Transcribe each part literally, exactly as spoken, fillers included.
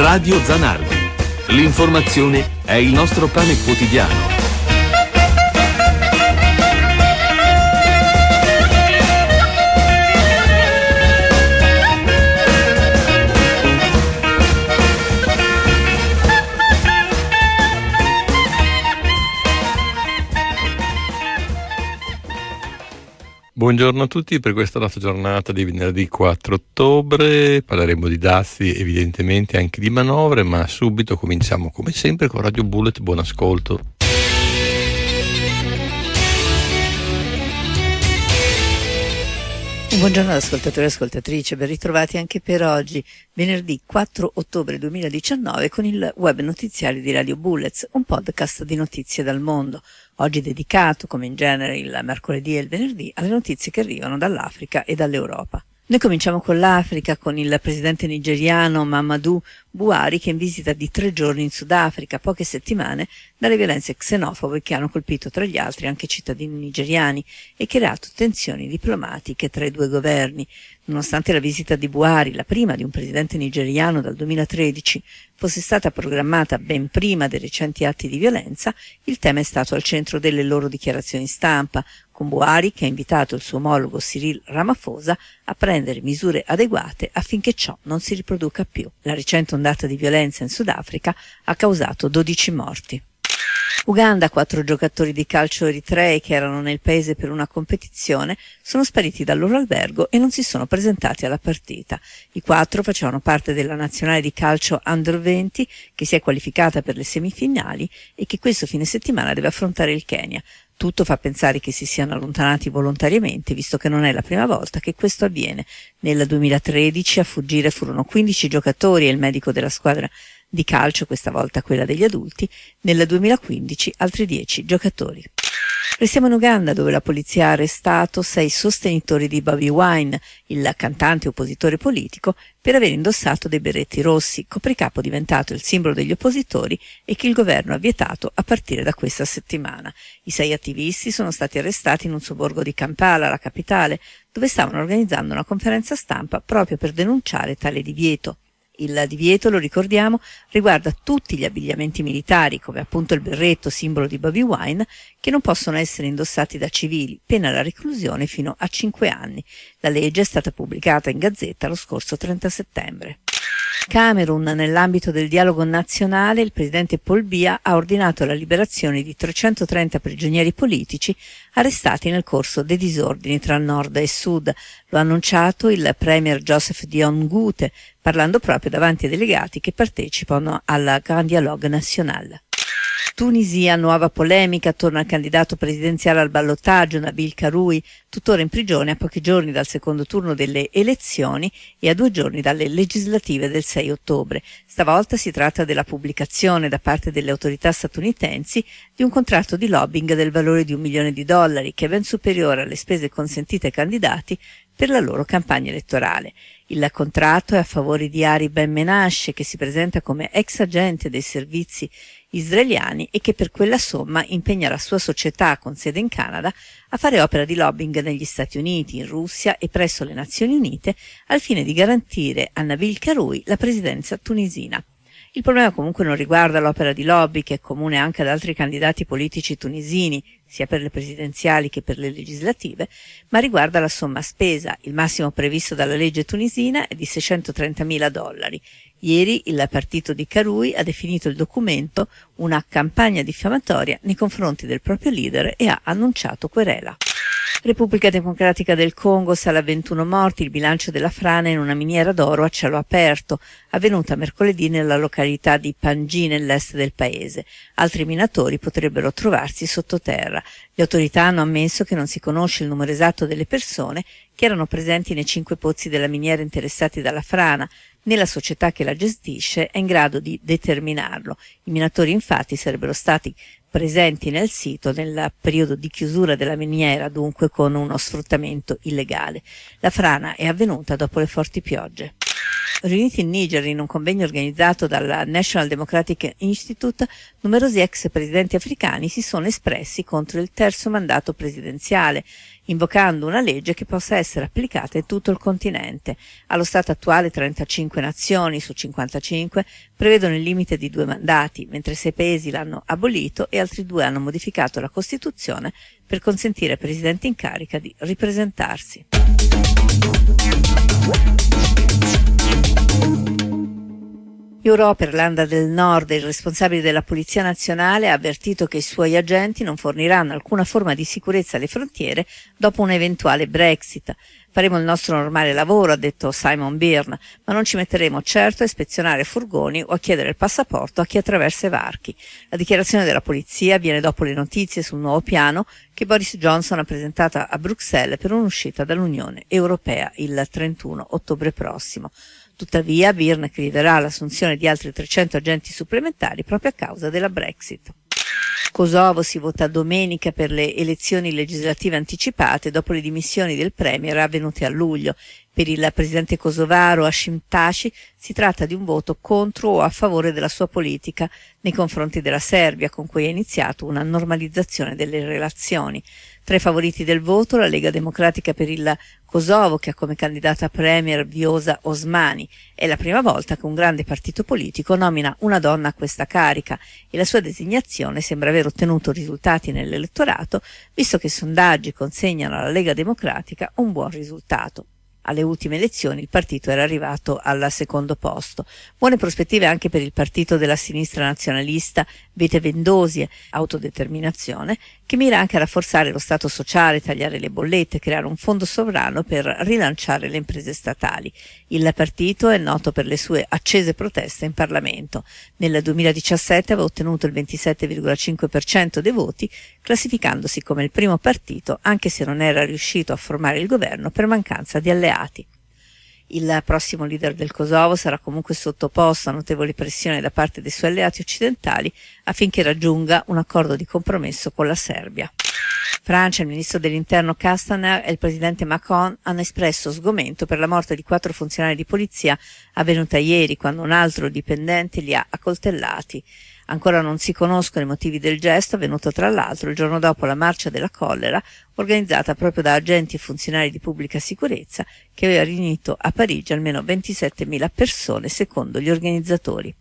Radio Zanardi. L'informazione è il nostro pane quotidiano. Buongiorno a tutti, per questa nostra giornata di venerdì quattro ottobre parleremo di dazi, evidentemente anche di manovre, ma subito cominciamo come sempre con Radio Bullet. Buon ascolto. Buongiorno ad ascoltatori e ascoltatrici, ben ritrovati anche per oggi, venerdì quattro ottobre duemiladiciannove, con il web notiziario di Radio Bullets, un podcast di notizie dal mondo. Oggi dedicato, come in genere il mercoledì e il venerdì, alle notizie che arrivano dall'Africa e dall'Europa. Noi cominciamo con l'Africa, con il presidente nigeriano Muhammadu Buhari che è in visita di tre giorni in Sudafrica, poche settimane dalle violenze xenofobe che hanno colpito tra gli altri anche cittadini nigeriani e creato tensioni diplomatiche tra i due governi. Nonostante la visita di Buhari, la prima di un presidente nigeriano dal duemilatredici, fosse stata programmata ben prima dei recenti atti di violenza, il tema è stato al centro delle loro dichiarazioni stampa, con Buhari che ha invitato il suo omologo Cyril Ramaphosa a prendere misure adeguate affinché ciò non si riproduca più. La recente ondata di violenza in Sudafrica ha causato dodici morti. Uganda, quattro giocatori di calcio eritrei che erano nel paese per una competizione sono spariti dal loro albergo e non si sono presentati alla partita. I quattro facevano parte della nazionale di calcio under venti che si è qualificata per le semifinali e che questo fine settimana deve affrontare il Kenya. Tutto fa pensare che si siano allontanati volontariamente, visto che non è la prima volta che questo avviene. Nel duemilatredici a fuggire furono quindici giocatori e il medico della squadra di calcio, questa volta quella degli adulti, nel duemilaquindici altri dieci giocatori. Restiamo in Uganda, dove la polizia ha arrestato sei sostenitori di Bobi Wine, il cantante oppositore politico, per aver indossato dei berretti rossi, copricapo diventato il simbolo degli oppositori e che il governo ha vietato a partire da questa settimana. I sei attivisti sono stati arrestati in un sobborgo di Kampala, la capitale, dove stavano organizzando una conferenza stampa proprio per denunciare tale divieto. Il divieto, lo ricordiamo, riguarda tutti gli abbigliamenti militari, come appunto il berretto, simbolo di Bobi Wine, che non possono essere indossati da civili, pena la reclusione fino a cinque anni. La legge è stata pubblicata in Gazzetta lo scorso trenta settembre. Camerun, nell'ambito del dialogo nazionale, il presidente Paul Biya ha ordinato la liberazione di trecentotrenta prigionieri politici arrestati nel corso dei disordini tra nord e sud. Lo ha annunciato il premier Joseph Dion Ngute, parlando proprio davanti ai delegati che partecipano alla Grand Dialogue National. Tunisia, nuova polemica attorno al candidato presidenziale al ballottaggio Nabil Karoui, tuttora in prigione a pochi giorni dal secondo turno delle elezioni e a due giorni dalle legislative del sei ottobre. Stavolta si tratta della pubblicazione da parte delle autorità statunitensi di un contratto di lobbying del valore di un milione di dollari, che è ben superiore alle spese consentite ai candidati per la loro campagna elettorale. Il contratto è a favore di Ari Ben Menashe, che si presenta come ex agente dei servizi israeliani e che per quella somma impegna la sua società con sede in Canada a fare opera di lobbying negli Stati Uniti, in Russia e presso le Nazioni Unite al fine di garantire a Nabil Karoui la presidenza tunisina. Il problema comunque non riguarda l'opera di lobby, che è comune anche ad altri candidati politici tunisini, sia per le presidenziali che per le legislative, ma riguarda la somma spesa. Il massimo previsto dalla legge tunisina è di seicentotrentamila dollari. Ieri il partito di Karoui ha definito il documento una campagna diffamatoria nei confronti del proprio leader e ha annunciato querela. Repubblica Democratica del Congo, sale a ventuno morti, il bilancio della frana in una miniera d'oro a cielo aperto, avvenuta mercoledì nella località di Pangi nell'est del paese. Altri minatori potrebbero trovarsi sottoterra. Le autorità hanno ammesso che non si conosce il numero esatto delle persone che erano presenti nei cinque pozzi della miniera interessati dalla frana, né la società che la gestisce è in grado di determinarlo. I minatori infatti sarebbero stati presenti nel sito nel periodo di chiusura della miniera, dunque con uno sfruttamento illegale. La frana è avvenuta dopo le forti piogge. Riuniti in Niger in un convegno organizzato dal National Democratic Institute, numerosi ex presidenti africani si sono espressi contro il terzo mandato presidenziale, invocando una legge che possa essere applicata in tutto il continente. Allo stato attuale trentacinque nazioni su cinquantacinque prevedono il limite di due mandati, mentre sei paesi l'hanno abolito e altri due hanno modificato la Costituzione per consentire ai presidenti in carica di ripresentarsi. Europa, Irlanda del Nord e il responsabile della Polizia Nazionale ha avvertito che i suoi agenti non forniranno alcuna forma di sicurezza alle frontiere dopo un eventuale Brexit. Faremo il nostro normale lavoro, ha detto Simon Byrne, ma non ci metteremo certo a ispezionare furgoni o a chiedere il passaporto a chi attraversa i varchi. La dichiarazione della polizia viene dopo le notizie sul nuovo piano che Boris Johnson ha presentato a Bruxelles per un'uscita dall'Unione Europea il trentuno ottobre prossimo. Tuttavia, Byrne chiederà l'assunzione di altri trecento agenti supplementari proprio a causa della Brexit. Kosovo si vota domenica per le elezioni legislative anticipate dopo le dimissioni del premier avvenute a luglio. Per il presidente kosovaro Hashim Thaci si tratta di un voto contro o a favore della sua politica nei confronti della Serbia, con cui ha iniziato una normalizzazione delle relazioni. Tra i favoriti del voto la Lega Democratica per il Kosovo, che ha come candidata premier Vjosa Osmani. È la prima volta che un grande partito politico nomina una donna a questa carica e la sua designazione sembra aver ottenuto risultati nell'elettorato, visto che i sondaggi consegnano alla Lega Democratica un buon risultato. Alle ultime elezioni il partito era arrivato al secondo posto. Buone prospettive anche per il partito della sinistra nazionalista Vete Vendosie, Autodeterminazione, che mira anche a rafforzare lo Stato sociale, tagliare le bollette, creare un fondo sovrano per rilanciare le imprese statali. Il partito è noto per le sue accese proteste in Parlamento. Nel duemiladiciassette aveva ottenuto il ventisette virgola cinque per cento dei voti, classificandosi come il primo partito, anche se non era riuscito a formare il governo per mancanza di alleati. Il prossimo leader del Kosovo sarà comunque sottoposto a notevoli pressioni da parte dei suoi alleati occidentali affinché raggiunga un accordo di compromesso con la Serbia. Francia, il ministro dell'interno Castaner e il presidente Macron hanno espresso sgomento per la morte di quattro funzionari di polizia avvenuta ieri, quando un altro dipendente li ha accoltellati. Ancora non si conoscono i motivi del gesto, avvenuto tra l'altro il giorno dopo la Marcia della Collera, organizzata proprio da agenti e funzionari di pubblica sicurezza, che aveva riunito a Parigi almeno ventisettemila persone, secondo gli organizzatori.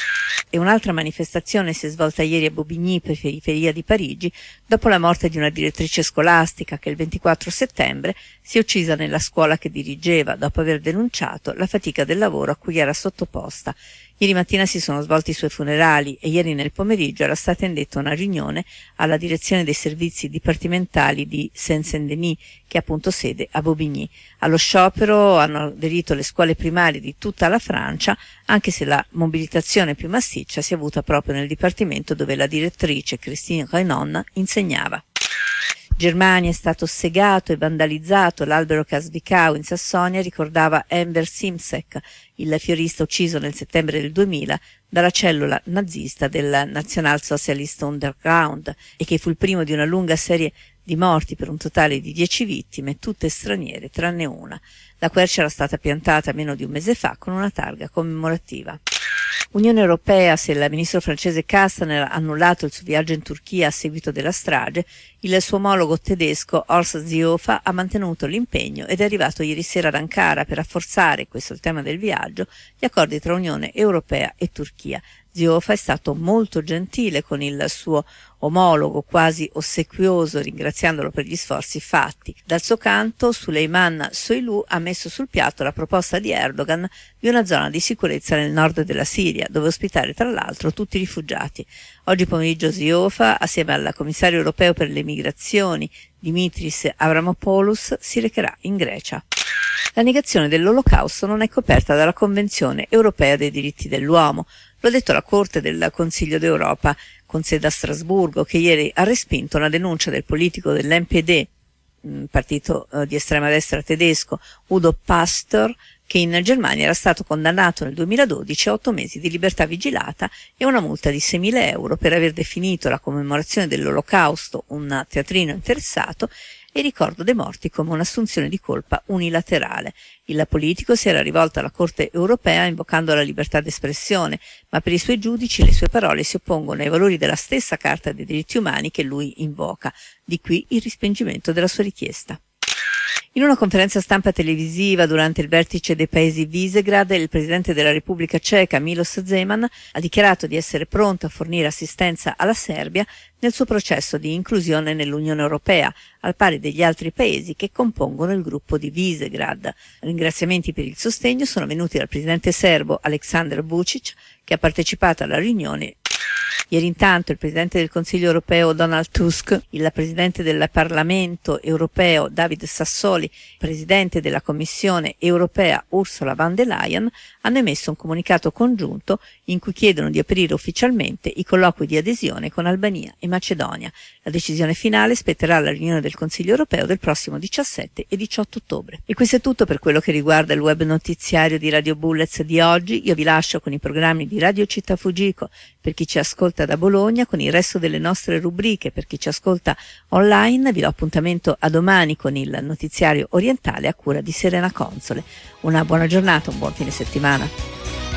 E un'altra manifestazione si è svolta ieri a Bobigny, periferia di Parigi, dopo la morte di una direttrice scolastica che il ventiquattro settembre si è uccisa nella scuola che dirigeva, dopo aver denunciato la fatica del lavoro a cui era sottoposta. Ieri mattina si sono svolti i suoi funerali e ieri nel pomeriggio era stata indetta una riunione alla direzione dei servizi dipartimentali di Seine-Saint-Denis, che ha appunto sede a Bobigny. Allo sciopero hanno aderito le scuole primarie di tutta la Francia, anche se la mobilitazione più massiccia si è avuta proprio nel dipartimento dove la direttrice Christine Renon insegnava. Germania è stato segato e vandalizzato l'albero che a Zwickau in Sassonia ricordava Enver Simsek, il fiorista ucciso nel settembre del duemila dalla cellula nazista del Nationalsozialist Underground e che fu il primo di una lunga serie di morti per un totale di dieci vittime, tutte straniere tranne una. La quercia era stata piantata meno di un mese fa con una targa commemorativa. Unione Europea, se il ministro francese Castaner ha annullato il suo viaggio in Turchia a seguito della strage, il suo omologo tedesco Horst Seehofer ha mantenuto l'impegno ed è arrivato ieri sera ad Ankara per rafforzare, questo è il tema del viaggio, gli accordi tra Unione Europea e Turchia. Seehofer è stato molto gentile con il suo omologo, quasi ossequioso, ringraziandolo per gli sforzi fatti. Dal suo canto, Süleyman Soylu ha messo sul piatto la proposta di Erdogan di una zona di sicurezza nel nord della Siria, dove ospitare tra l'altro tutti i rifugiati. Oggi pomeriggio Seehofer, assieme al commissario europeo per le migrazioni, Dimitris Avramopoulos, si recherà in Grecia. La negazione dell'Olocausto non è coperta dalla Convenzione europea dei diritti dell'uomo. Lo ha detto la Corte del Consiglio d'Europa, con sede a Strasburgo, che ieri ha respinto una denuncia del politico dell'N P D, partito di estrema destra tedesco, Udo Pastor, che in Germania era stato condannato nel duemiladodici a otto mesi di libertà vigilata e una multa di seimila euro per aver definito la commemorazione dell'Olocausto un teatrino interessato e il ricordo dei morti come un'assunzione di colpa unilaterale. Il politico si era rivolto alla Corte europea invocando la libertà d'espressione, ma per i suoi giudici le sue parole si oppongono ai valori della stessa Carta dei diritti umani che lui invoca. Di qui il respingimento della sua richiesta. In una conferenza stampa televisiva durante il vertice dei paesi Visegrad, il presidente della Repubblica Ceca, Miloš Zeman, ha dichiarato di essere pronto a fornire assistenza alla Serbia nel suo processo di inclusione nell'Unione Europea, al pari degli altri paesi che compongono il gruppo di Visegrad. Ringraziamenti per il sostegno sono venuti dal presidente serbo Aleksandar Vučić, che ha partecipato alla riunione. Ieri intanto il Presidente del Consiglio europeo Donald Tusk, il Presidente del Parlamento europeo David Sassoli, Presidente della Commissione europea Ursula von der Leyen hanno emesso un comunicato congiunto in cui chiedono di aprire ufficialmente i colloqui di adesione con Albania e Macedonia. La decisione finale spetterà alla riunione del Consiglio europeo del prossimo diciassette e diciotto ottobre. E questo è tutto per quello che riguarda il web notiziario di Radio Bullets di oggi. Io vi lascio con i programmi di Radio Città Fujiko per chi ci ascolta da Bologna, con il resto delle nostre rubriche per chi ci ascolta online. Vi do appuntamento a domani con il notiziario orientale a cura di Serena Console. Una buona giornata, un buon fine settimana.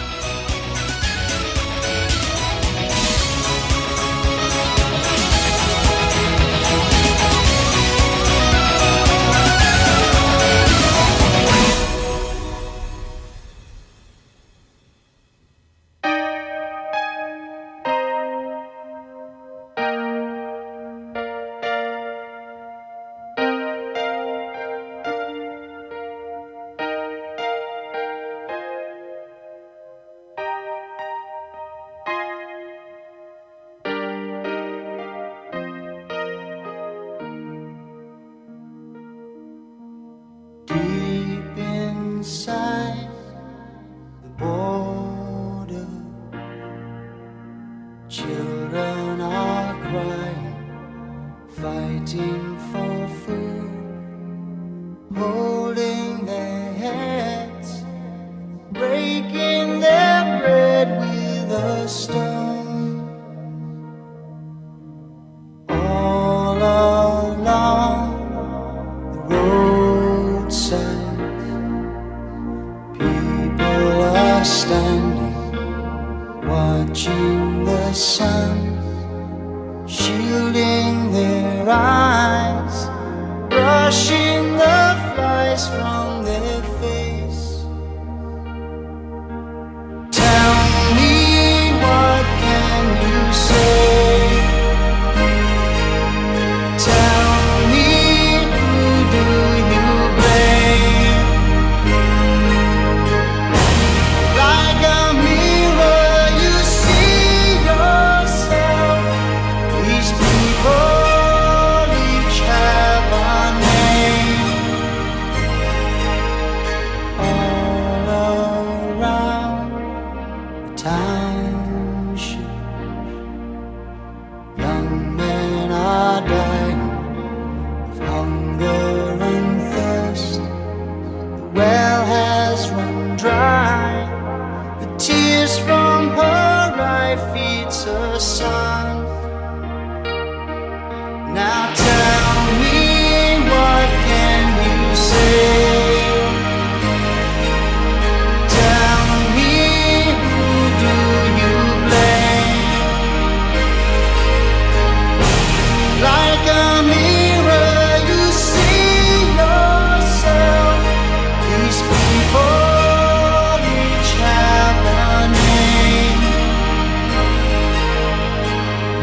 Children are crying, fighting for food, holding their heads, breaking their bread with a stone. All along the roadside, people are standing, watching the sun, shielding their eyes, brushing the flies from their face. Tell me, what can you say? Tell me, who do you blame? Like a mirror you see yourself. These people each have a name. All around the township, young men are dying of hunger and thirst. The well has run dry, the tears from her eye feeds her son. Now tell me, what can you say? Tell me, who do you blame? Like a mirror you see yourself. These people each have a name.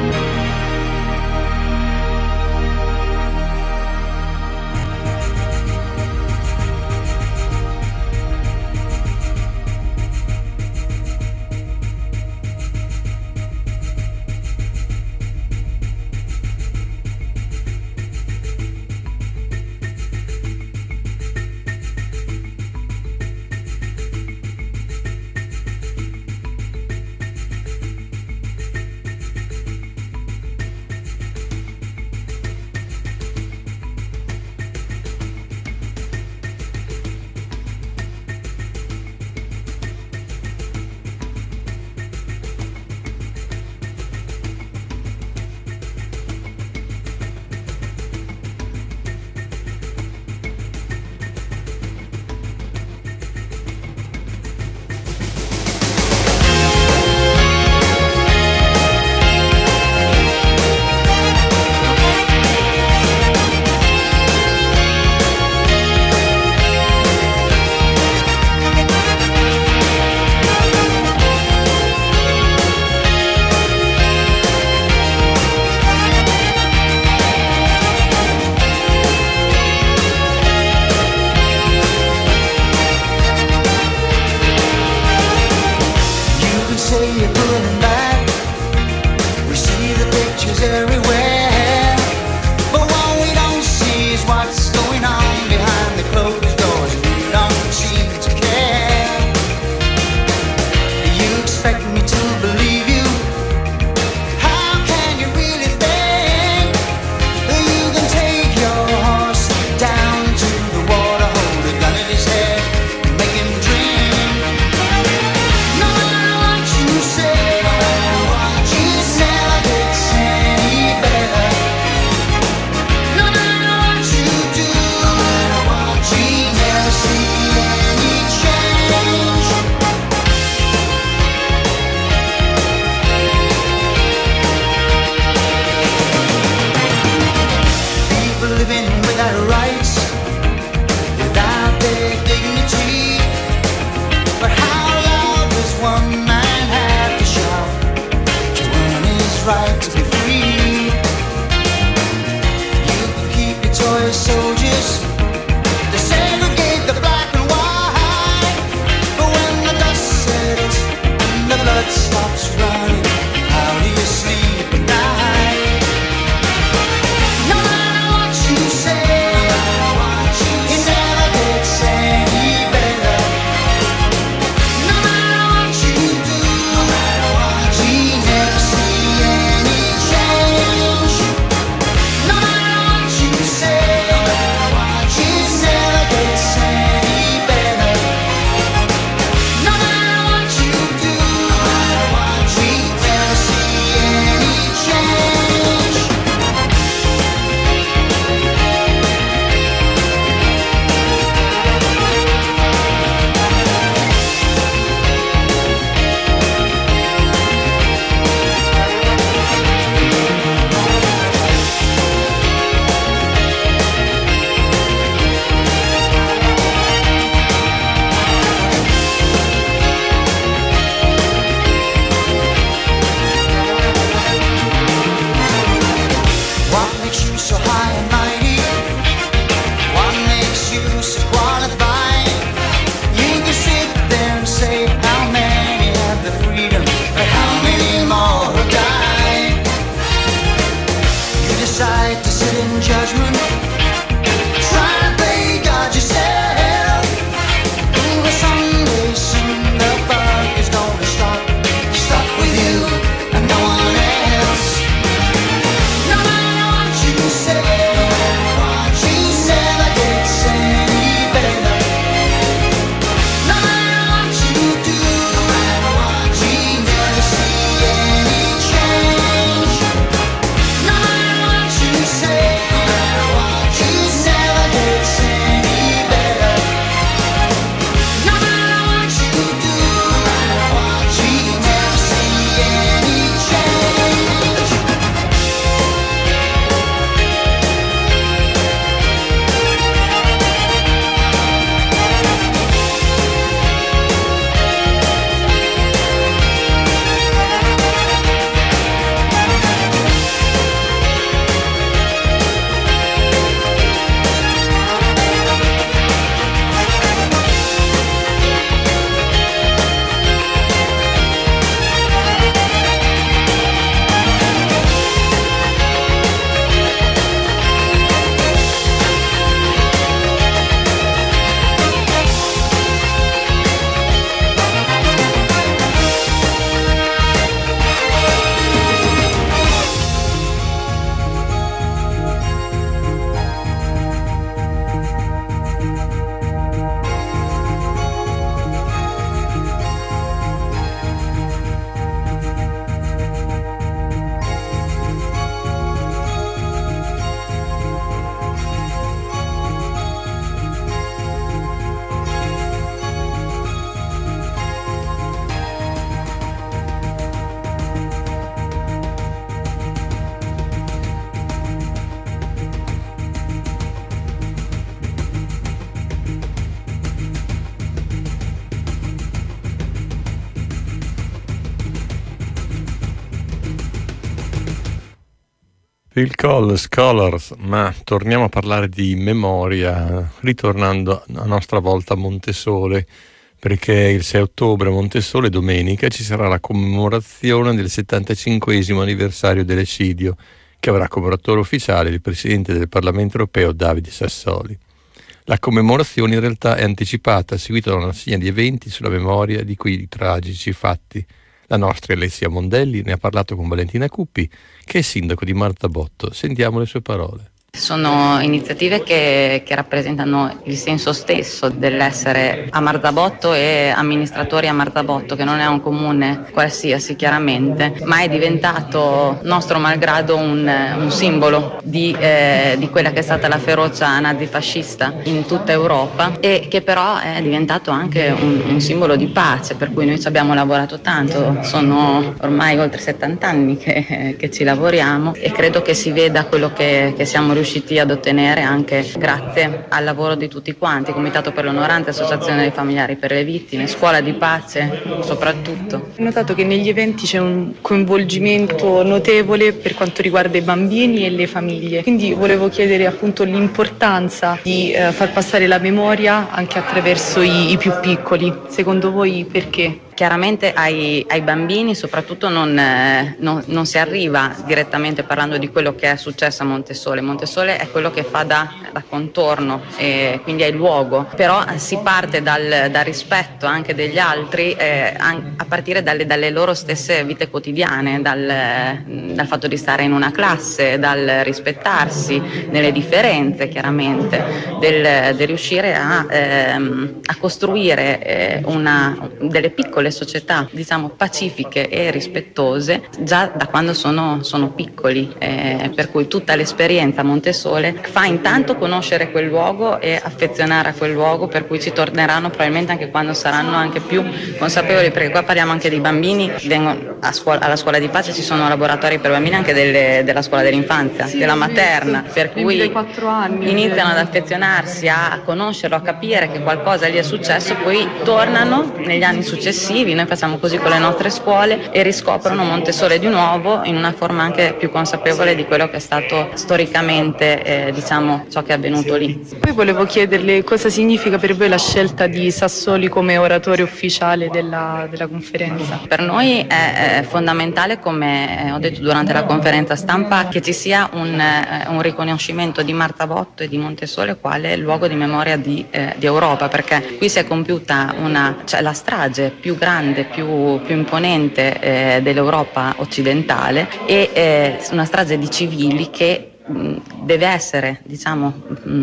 Phil Collins, Colors, ma torniamo a parlare di memoria, ritornando a nostra volta a Montesole, perché il sei ottobre a Montesole, domenica, ci sarà la commemorazione del settantacinquesimo anniversario dell'eccidio, che avrà come oratore ufficiale il Presidente del Parlamento Europeo Davide Sassoli. La commemorazione in realtà è anticipata, seguita da una serie di eventi sulla memoria di quei tragici fatti. La nostra Alessia Mondelli ne ha parlato con Valentina Cuppi, che è sindaco di Marzabotto. Sentiamo le sue parole. Sono iniziative che, che rappresentano il senso stesso dell'essere a Marzabotto e amministratori a Marzabotto, che non è un comune qualsiasi chiaramente, ma è diventato nostro malgrado un, un simbolo di, eh, di quella che è stata la ferocia nazifascista in tutta Europa, e che però è diventato anche un, un simbolo di pace, per cui noi ci abbiamo lavorato tanto. Sono ormai oltre settanta anni che, che ci lavoriamo, e credo che si veda quello che, che siamo riusciti riusciti ad ottenere anche grazie al lavoro di tutti quanti, Comitato per l'Onoranza, Associazione dei Familiari per le Vittime, Scuola di Pace soprattutto. Ho notato che negli eventi c'è un coinvolgimento notevole per quanto riguarda i bambini e le famiglie, quindi volevo chiedere appunto l'importanza di eh, far passare la memoria anche attraverso i, i più piccoli. Secondo voi perché? Chiaramente ai, ai bambini soprattutto non, eh, non, non si arriva direttamente parlando di quello che è successo a Montesole. Montesole è quello che fa da, da contorno, e quindi è il luogo, però si parte dal, dal rispetto anche degli altri, eh, a partire dalle, dalle loro stesse vite quotidiane, dal, dal fatto di stare in una classe, dal rispettarsi nelle differenze chiaramente, del, del riuscire a, ehm, a costruire eh, una, delle piccole società, diciamo, pacifiche e rispettose già da quando sono, sono piccoli, eh, per cui tutta l'esperienza a Montesole fa intanto conoscere quel luogo e affezionare a quel luogo, per cui ci torneranno probabilmente anche quando saranno anche più consapevoli, perché qua parliamo anche di bambini, vengono a scuola, alla scuola di pace ci sono laboratori per bambini anche delle, della scuola dell'infanzia, sì, della materna, per cui iniziano ad affezionarsi, a conoscerlo, a capire che qualcosa gli è successo, poi tornano negli anni successivi. Noi facciamo così con le nostre scuole e riscoprono Montesole di nuovo in una forma anche più consapevole di quello che è stato storicamente eh, diciamo ciò che è avvenuto lì. Poi volevo chiederle cosa significa per voi la scelta di Sassoli come oratore ufficiale della, della conferenza. Per noi è, è fondamentale, come ho detto durante la conferenza stampa, che ci sia un, eh, un riconoscimento di Marzabotto e di Montesole quale luogo di memoria di, eh, di Europa, perché qui si è compiuta una, cioè la strage più grande, più, più imponente eh, dell'Europa occidentale, e eh, una strage di civili che deve essere, diciamo,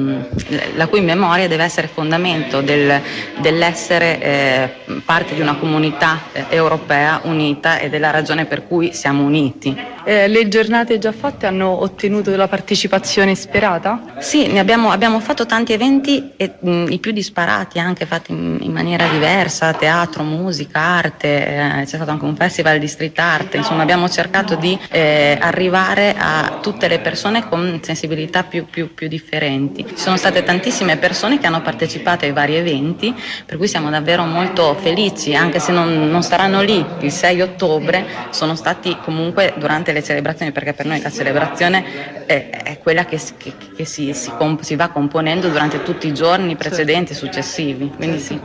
la cui memoria deve essere fondamento del, dell'essere eh, parte di una comunità eh, europea unita, ed è la ragione per cui siamo uniti. Eh, le giornate già fatte hanno ottenuto la partecipazione sperata? Sì, ne abbiamo, abbiamo fatto tanti eventi, e mh, i più disparati, anche fatti in, in maniera diversa: teatro, musica, arte, eh, c'è stato anche un festival di street art. Insomma, abbiamo cercato di eh, arrivare a tutte le persone con sensibilità più, più, più differenti. Ci sono state tantissime persone che hanno partecipato ai vari eventi, per cui siamo davvero molto felici, anche se non, non saranno lì il sei ottobre, sono stati comunque durante le celebrazioni, perché per noi la celebrazione è, è quella che, che, che si, si, comp- si va componendo durante tutti i giorni precedenti e successivi, quindi sì.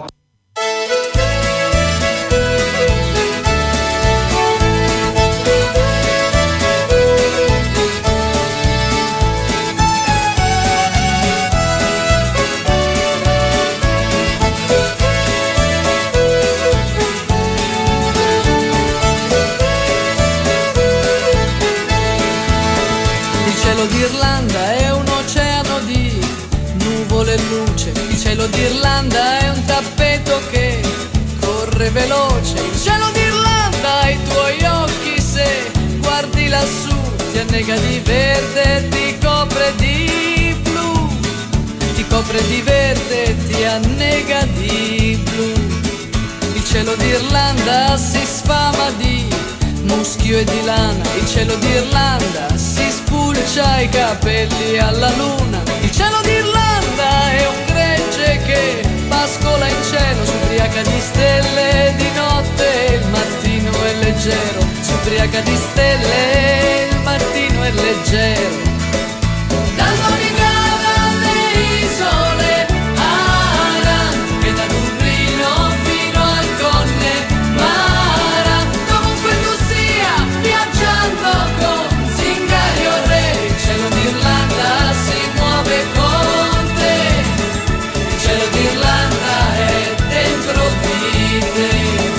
D'Irlanda è un oceano di nuvole e luce, il cielo d'Irlanda è un tappeto che corre veloce, il cielo d'Irlanda i tuoi occhi, se guardi lassù ti annega di verde, ti copre di blu, ti copre di verde, ti annega di blu. Il cielo d'Irlanda si sfama di muschio e di lana, il cielo d'Irlanda si spulcia i capelli alla luna. Il cielo d'Irlanda è un gregge che pascola in cielo, s'ubriaca di stelle di notte e il mattino è leggero, s'ubriaca di stelle e il mattino è leggero. leggero. Dal Donegala alle isole Aran e da Dublino fino al Connemara, dovunque tu sia viaggiando con zingari o re, il cielo d'Irlanda si muove con te, il cielo d'Irlanda è dentro di te.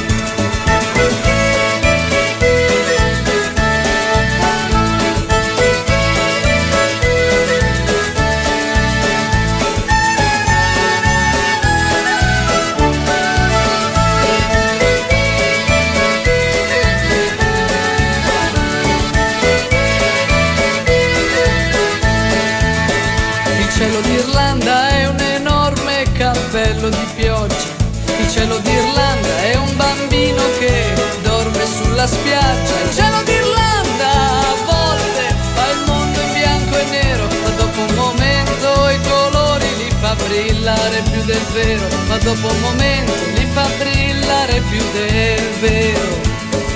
Il cielo d'Irlanda è un enorme cappello di pioggia. Il cielo d'Irlanda è un bambino che dorme sulla spiaggia. Il cielo d'Irlanda a volte fa il mondo in bianco e nero, ma dopo un momento i colori li fa brillare più del vero, ma dopo un momento li fa brillare più del vero.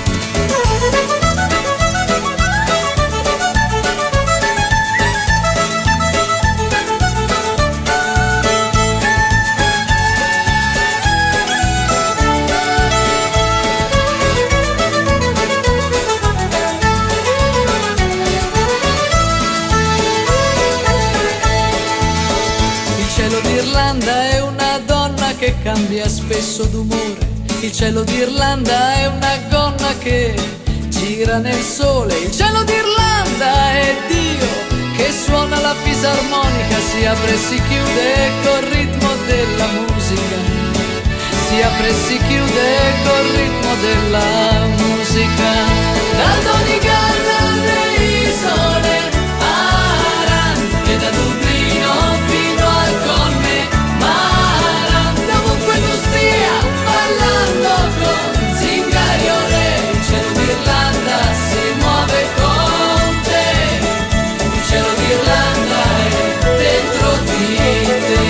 Il cielo d'Irlanda è una donna che cambia spesso d'umore. Il cielo d'Irlanda è una gonna che gira nel sole. Il cielo d'Irlanda è Dio che suona la fisarmonica, si apre e si chiude col ritmo della musica, si apre e si chiude col ritmo della musica. Dal Donegala alle isole Aran e da Dublino fino al Connemara, dovunque tu stia ballando con zingari o re, il cielo d'Irlanda si muove con te, il cielo d'Irlanda è dentro di te.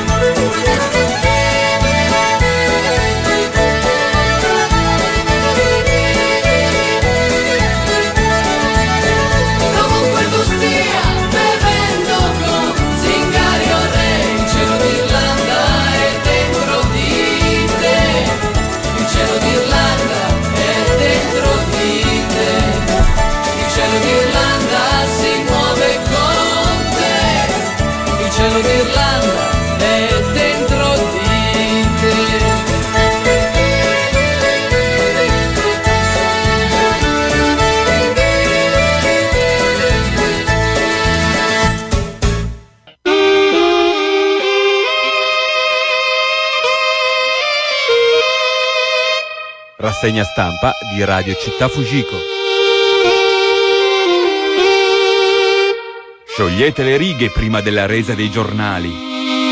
Dovunque tu stia bevendo con zingari o re, il cielo d'Irlanda è dentro di te, il cielo d'Irlanda è dentro di te, il cielo d'Irlanda si muove con te, il cielo d'Irlanda è dentro di te. Rassegna stampa di Radio Città Fujiko. Sciogliete le righe prima della resa dei giornali.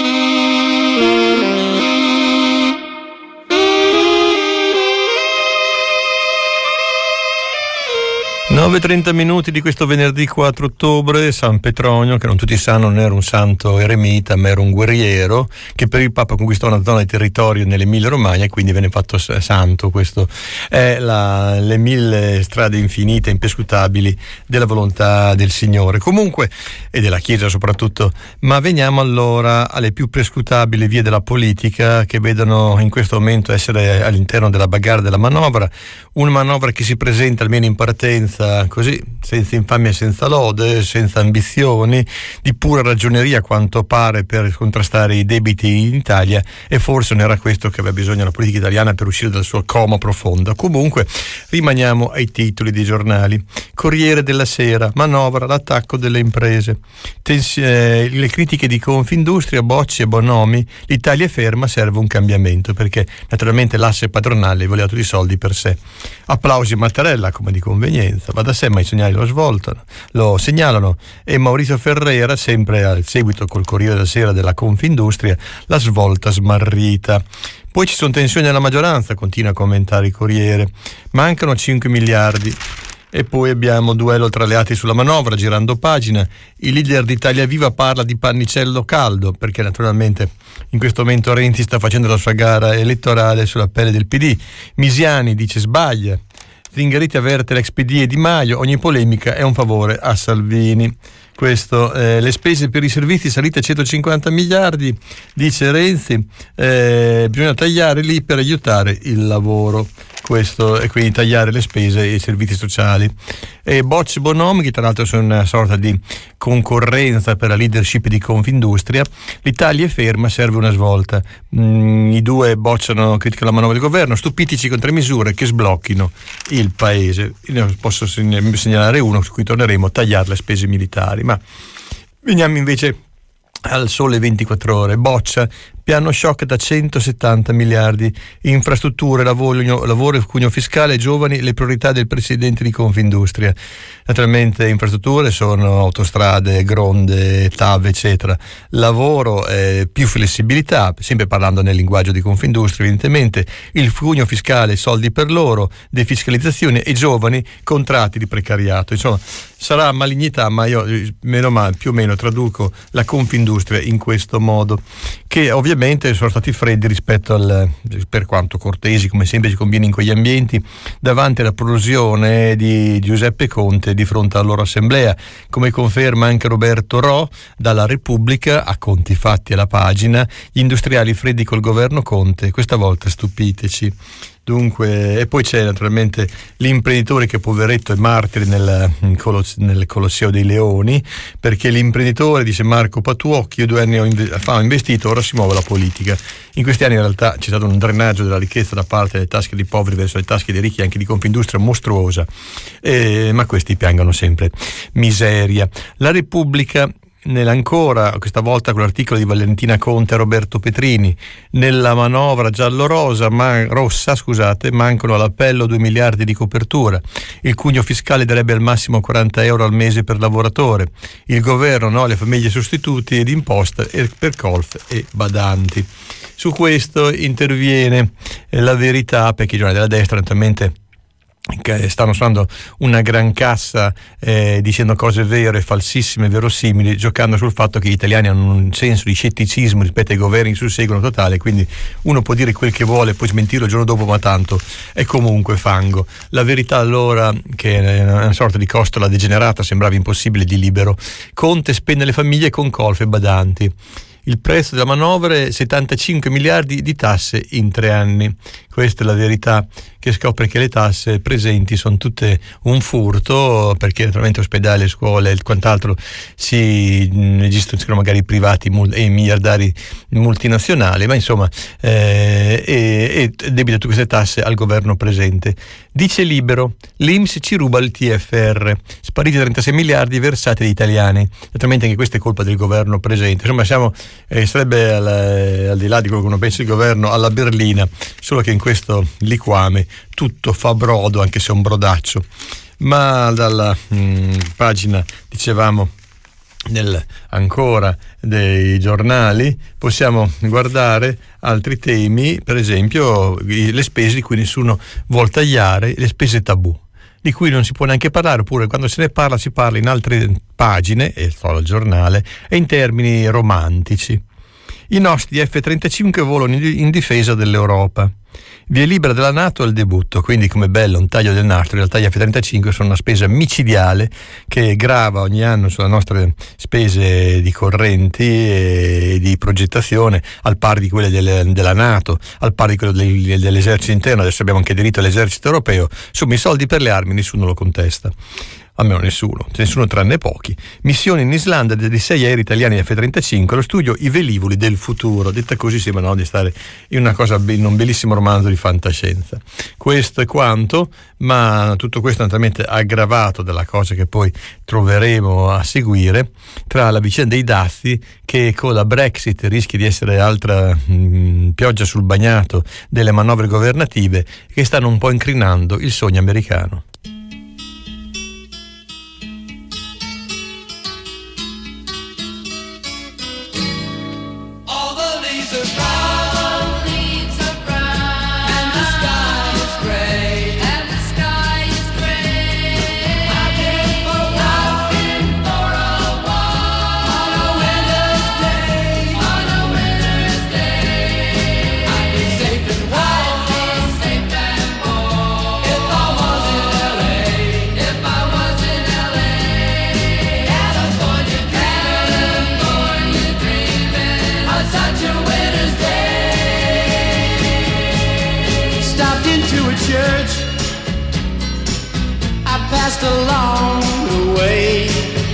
nove e trenta minuti di questo venerdì quattro ottobre, San Petronio, che non tutti sanno non era un santo eremita, ma era un guerriero che per il Papa conquistò una zona di territorio nell'Emilia Romagna e quindi venne fatto santo. Questo è la, le mille strade infinite, impescutabili della volontà del Signore, comunque, e della Chiesa soprattutto. Ma veniamo allora alle più prescrutabili vie della politica, che vedono in questo momento essere all'interno della bagarre della manovra, una manovra che si presenta almeno in partenza così, senza infamia e senza lode, senza ambizioni, di pura ragioneria a quanto pare, per contrastare i debiti in Italia, e forse non era questo che aveva bisogno la politica italiana per uscire dal suo coma profondo. Comunque rimaniamo ai titoli dei giornali. Corriere della Sera: manovra, l'attacco delle imprese. Tens- eh, le critiche di Confindustria, Bocci e Bonomi: l'Italia è ferma, serve un cambiamento, perché naturalmente l'asse padronale voleva tutti i soldi per sé. Applausi a Mattarella, come di convenienza, va da sé, ma i segnali lo svoltano, lo segnalano. E Maurizio Ferrera, sempre al seguito col Corriere della Sera della Confindustria: la svolta smarrita. Poi ci sono tensioni alla maggioranza, continua a commentare il Corriere, mancano cinque miliardi. E poi abbiamo duello tra alleati sulla manovra, girando pagina. Il leader di Italia Viva parla di pannicello caldo, perché naturalmente in questo momento Renzi sta facendo la sua gara elettorale sulla pelle del P D. Misiani dice sbaglia. Zingaretti avverte l'ex P D e Di Maio, ogni polemica è un favore a Salvini. Questo, eh, le spese per i servizi salite a centocinquanta miliardi, dice Renzi, eh, bisogna tagliare lì per aiutare il lavoro. Questo, e quindi tagliare le spese e i servizi sociali. E Bocci Bonomi, che tra l'altro sono una sorta di concorrenza per la leadership di Confindustria. L'Italia è ferma, serve una svolta. Mm, i due bocciano, criticano la manovra del governo, stupitici con tre misure che sblocchino il paese. Io ne posso segnalare uno su cui torneremo: tagliare le spese militari. Ma veniamo invece al Sole ventiquattro Ore. Boccia, piano shock da centosettanta miliardi, infrastrutture, lavoro, lavoro e cuneo fiscale, giovani, le priorità del presidente di Confindustria. Naturalmente infrastrutture sono autostrade, gronde, T A V, eccetera. Lavoro, eh, più flessibilità, sempre parlando nel linguaggio di Confindustria evidentemente, il cuneo fiscale, soldi per loro, defiscalizzazione, e giovani, contratti di precariato. Insomma, sarà malignità, ma io meno male, più o meno traduco la Confindustria in questo modo, che ovviamente sono stati freddi rispetto al, per quanto cortesi come sempre ci conviene in quegli ambienti, davanti alla prolusione di Giuseppe Conte di fronte alla loro assemblea, come conferma anche Roberto Ro dalla Repubblica, a conti fatti alla pagina: gli industriali freddi col governo Conte, questa volta stupiteci. Dunque, e poi c'è naturalmente l'imprenditore che poveretto è martire nel, nel Colosseo dei Leoni, perché l'imprenditore, dice Marco Patuocchi, io due anni fa ho investito, ora si muove la politica. In questi anni in realtà c'è stato un drenaggio della ricchezza da parte delle tasche dei poveri verso le tasche dei ricchi, anche di Confindustria, mostruosa, eh, ma questi piangono sempre miseria. La Repubblica, nell'ancora, questa volta con l'articolo di Valentina Conte e Roberto Petrini: nella manovra giallo-rosa, ma rossa, scusate, mancano all'appello due miliardi di copertura. Il cuneo fiscale darebbe al massimo quaranta euro al mese per lavoratore. Il governo no alle famiglie sostituti ed imposta per colf e badanti. Su questo interviene La Verità, perché i giornali della destra naturalmente che stanno suonando una gran cassa, eh, dicendo cose vere, falsissime, verosimili, giocando sul fatto che gli italiani hanno un senso di scetticismo rispetto ai governi che susseguono totale, quindi uno può dire quel che vuole, poi smentirlo il giorno dopo, ma tanto è comunque fango. La Verità allora, che è una sorta di costola degenerata, sembrava impossibile di Libero: Conte spende le famiglie con colf e badanti. Il prezzo della manovra è settantacinque miliardi di tasse in tre anni. Questa è La Verità, che scopre che le tasse presenti sono tutte un furto, perché naturalmente ospedali, scuole e quant'altro si gestiscono magari privati e miliardari multinazionali, ma insomma eh, e, e debita tutte queste tasse al governo presente. Dice Libero: l'I N P S ci ruba il T F R, spariti trentasei miliardi versati agli italiani. Naturalmente anche questa è colpa del governo presente. Insomma siamo, eh, sarebbe al, al di là di quello che uno pensa il governo, alla berlina, solo che in questo liquame tutto fa brodo, anche se è un brodaccio. Ma dalla mh, pagina, dicevamo, nel, ancora dei giornali, possiamo guardare altri temi, per esempio le spese di cui nessuno vuol tagliare, le spese tabù, di cui non si può neanche parlare, oppure quando se ne parla si parla in altre pagine, e sto al giornale, e in termini romantici. I nostri F trentacinque volano in difesa dell'Europa. Via libera della NATO al debutto, quindi come bello un taglio del nastro. In realtà gli F trentacinque sono una spesa micidiale che grava ogni anno sulle nostre spese di correnti e di progettazione, al pari di quelle del, della NATO, al pari di quelle del, dell'esercito interno. Adesso abbiamo anche aderito all'esercito europeo. Insomma, i soldi per le armi nessuno lo contesta. Almeno nessuno, nessuno tranne pochi. Missione in Islanda dei sei aerei italiani F trentacinque, allo studio I velivoli del futuro. Detta così sembra, no, di stare in una cosa, in un bellissimo romanzo di fantascienza. Questo è quanto, ma tutto questo naturalmente aggravato dalla cosa che poi troveremo a seguire, tra la vicenda dei dazi, che con la Brexit rischia di essere altra mh, pioggia sul bagnato delle manovre governative, che stanno un po' incrinando il sogno americano. If I wasn't stopped into a church. I passed along the way.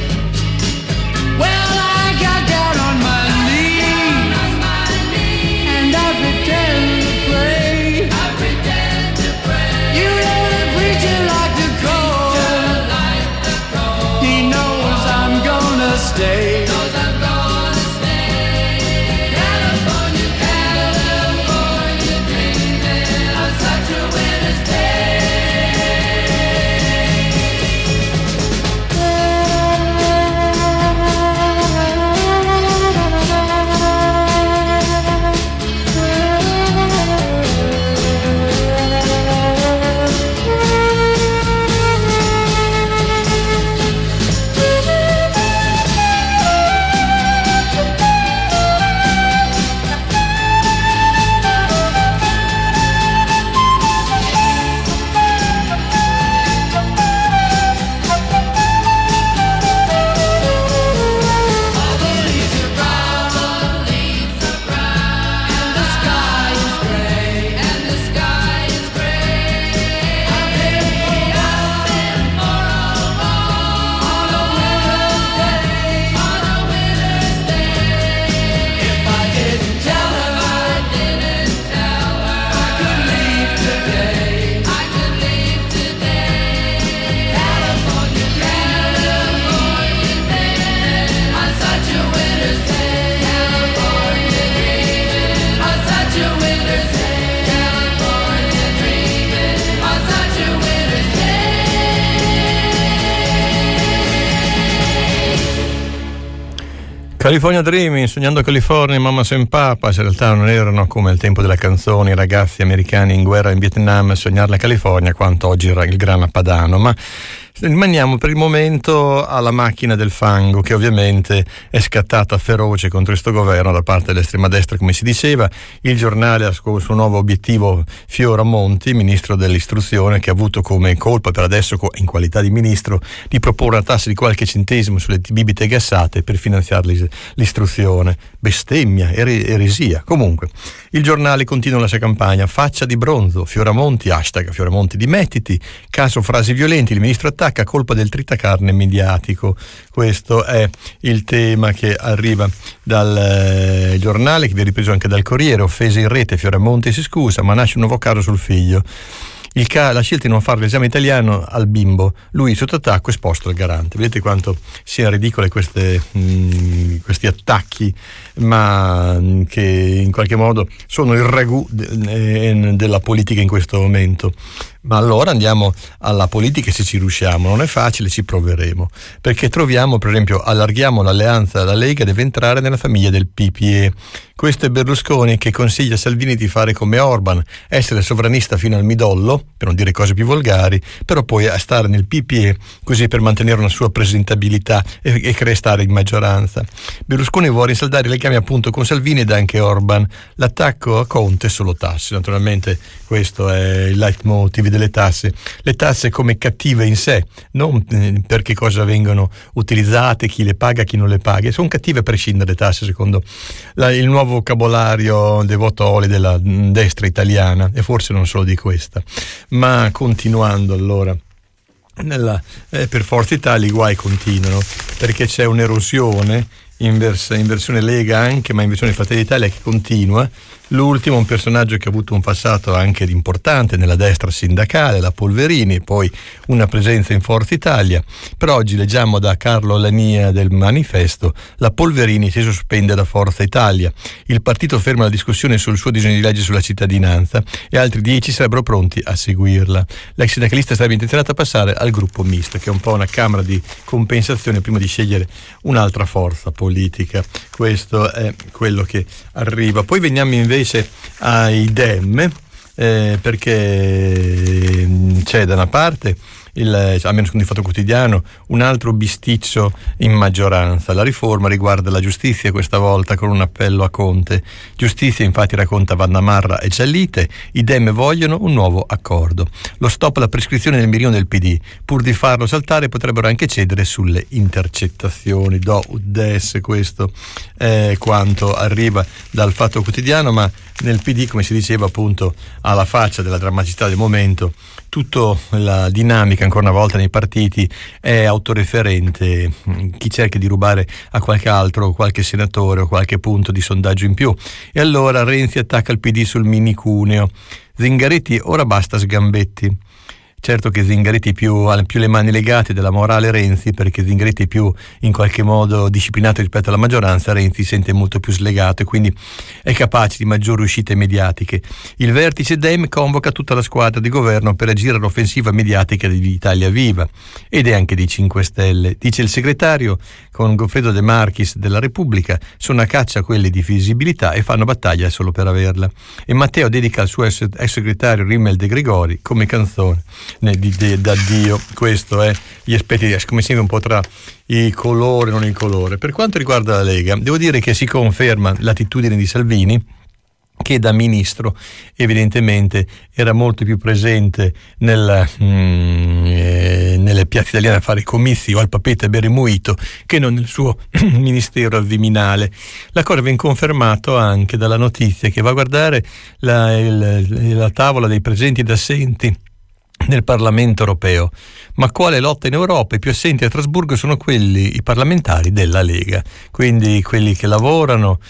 Well, I got down on my knees and I pretend to pray. You know the preacher like to call. He knows I'm gonna stay. California Dreaming, sognando California, Mamma San Papa. Se in realtà non erano, come al tempo della canzone, i ragazzi americani in guerra in Vietnam a sognare la California, quanto oggi era il Grana Padano. Ma rimaniamo per il momento alla macchina del fango, che ovviamente è scattata feroce contro questo governo da parte dell'estrema destra, come si diceva. Il Giornale ha come suo nuovo obiettivo Fioramonti, ministro dell'istruzione, che ha avuto come colpa per adesso, in qualità di ministro, di proporre una tassa di qualche centesimo sulle bibite gassate per finanziare l'istruzione. Bestemmia, eresia. Comunque, il Giornale continua la sua campagna: faccia di bronzo, Fioramonti, hashtag Fioramonti dimettiti, caso frasi violenti, il ministro attacca, colpa del tritacarne mediatico. Questo è il tema che arriva dal eh, Giornale, che vi è ripreso anche dal Corriere. Offese in rete, Fioramonti si scusa, ma nasce un nuovo caso sul figlio. Il ca- la scelta di non fare l'esame italiano al bimbo, lui sotto attacco, esposto al garante. Vedete quanto siano ridicole queste, mh, questi attacchi, ma mh, che in qualche modo sono il ragù de- della politica in questo momento. Ma allora andiamo alla politica, se ci riusciamo. Non è facile, ci proveremo, perché troviamo, per esempio, allarghiamo l'alleanza, la Lega deve entrare nella famiglia del P P E. Questo è Berlusconi che consiglia a Salvini di fare come Orban, essere sovranista fino al midollo, per non dire cose più volgari, però poi a stare nel P P E, così per mantenere una sua presentabilità e, e restare in maggioranza. Berlusconi vuole rinsaldare i legami appunto con Salvini ed anche Orban. L'attacco a Conte solo tasse, naturalmente questo è il leitmotiv delle tasse. Le tasse come cattive in sé, non per che cosa vengono utilizzate, chi le paga, chi non le paga. Sono cattive a prescindere le tasse, secondo la, il nuovo vocabolario dei votoli della destra italiana, e forse non solo di questa. Ma continuando allora, nella, eh, per Forza Italia i guai continuano, perché c'è un'erosione in, vers- in versione Lega anche, ma in versione Fratelli d'Italia che continua. L'ultimo, un personaggio che ha avuto un passato anche importante nella destra sindacale, la Polverini, poi una presenza in Forza Italia. Per oggi leggiamo da Carlo Lania del Manifesto: la Polverini si sospende da Forza Italia. Il partito ferma la discussione sul suo disegno di legge sulla cittadinanza e altri dieci sarebbero pronti a seguirla. L'ex sindacalista sarebbe intenzionata a passare al gruppo misto, che è un po' una camera di compensazione prima di scegliere un'altra forza politica. Questo è quello che arriva. Poi veniamo invece ai Dem, eh, perché c'è da una parte il, almeno secondo il Fatto Quotidiano, un altro bisticcio in maggioranza. La riforma riguarda la giustizia questa volta con un appello a Conte. Giustizia, infatti, racconta Vanna Marra e Ciallite, i Dem vogliono un nuovo accordo. Lo stop alla prescrizione nel mirino del P D, pur di farlo saltare potrebbero anche cedere sulle intercettazioni. Do uddes, questo è quanto arriva dal Fatto Quotidiano, ma nel P D, come si diceva, appunto, alla faccia della drammaticità del momento, tutta la dinamica ancora una volta nei partiti è autoreferente. Chi cerca di rubare a qualche altro, qualche senatore o qualche punto di sondaggio in più. E allora Renzi attacca il P D sul mini cuneo. Zingaretti, ora basta sgambetti. Certo che Zingaretti più, ha più le mani legate della morale Renzi, perché Zingaretti è più in qualche modo disciplinato rispetto alla maggioranza, Renzi si sente molto più slegato e quindi è capace di maggiori uscite mediatiche. Il vertice Dem convoca tutta la squadra di governo per agire all'offensiva mediatica di Italia Viva ed è anche dei cinque Stelle. Dice il segretario, con Goffredo De Marchis della Repubblica, sono a caccia quelli di visibilità e fanno battaglia solo per averla. E Matteo dedica al suo ex segretario Rimmel De Gregori come canzone Di, di, d'addio. Questo è gli aspetti, come sempre, un po' tra i colori e non il colore. Per quanto riguarda la Lega, devo dire che si conferma l'attitudine di Salvini, che da ministro evidentemente era molto più presente nel, mm, eh, nelle piazze italiane a fare comizi o al papete a bere mojito che non nel suo ministero al Viminale. La cosa viene confermato anche dalla notizia che va a guardare la, il, la tavola dei presenti ed assenti nel Parlamento europeo. Ma quale lotta in Europa? I più assenti a Strasburgo sono quelli, i parlamentari della Lega, quindi quelli che lavorano,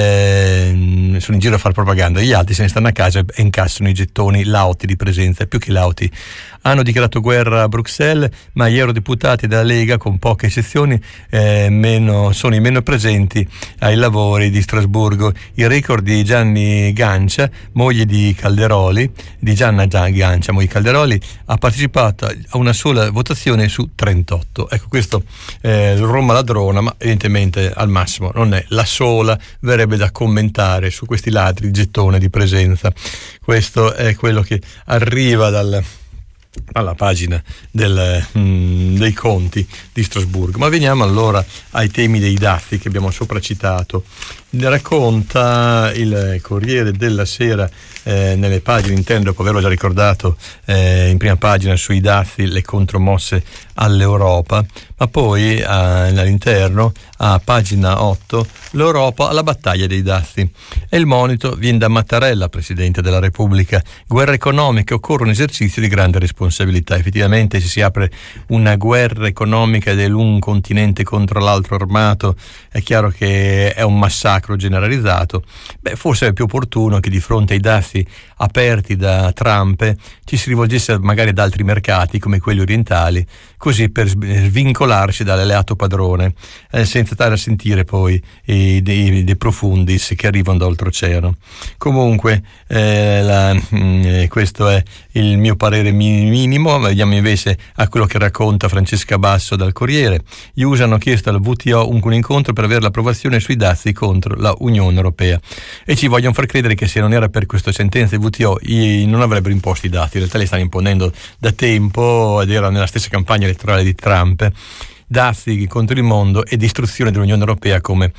eh, sono in giro a fare propaganda, gli altri se ne stanno a casa e incassano i gettoni lauti di presenza, più che lauti. Hanno dichiarato guerra a Bruxelles, ma gli eurodeputati della Lega, con poche eccezioni, eh, meno, sono i meno presenti ai lavori di Strasburgo. Il record di Gianni Gancia, moglie di Calderoli, di Gianna Gancia, moglie di Calderoli, ha partecipato a una sola votazione su trentotto. Ecco, questo è Roma ladrona, ma evidentemente al massimo non è la sola, verrebbe da commentare su questi ladri di gettone di presenza. Questo è quello che arriva dal alla pagina del, mh, dei conti di Strasburgo. Ma veniamo allora ai temi dei dazi che abbiamo sopra citato. Ne racconta il Corriere della Sera eh, nelle pagine interne, dopo averlo già ricordato eh, in prima pagina sui dazi, le contromosse all'Europa, ma poi eh, all'interno a pagina otto l'Europa alla battaglia dei dazi e il monito viene da Mattarella, Presidente della Repubblica. Guerra economica, occorre un esercizio di grande responsabilità. Effettivamente se si apre una guerra economica dell'un continente contro l'altro armato, è chiaro che è un massacro generalizzato. Beh, forse è più opportuno che di fronte ai dazi aperti da Trump ci si rivolgesse magari ad altri mercati come quelli orientali, così per svincolarsi dall'alleato padrone, eh, senza stare a sentire poi i, dei, dei profundis che arrivano da oltreoceano. Comunque eh, la, mh, questo è il mio parere minimo. Vediamo invece a quello che racconta Francesca Basso dal Corriere. Gli U S A hanno chiesto al W T O un, un incontro per avere l'approvazione sui dazi contro la Unione Europea e ci vogliono far credere che se non era per questa sentenza del W T O non avrebbero imposto i dazi. In realtà li stanno imponendo da tempo ed era nella stessa campagna elettorale di Trump. Dazi contro il mondo e distruzione dell'Unione Europea come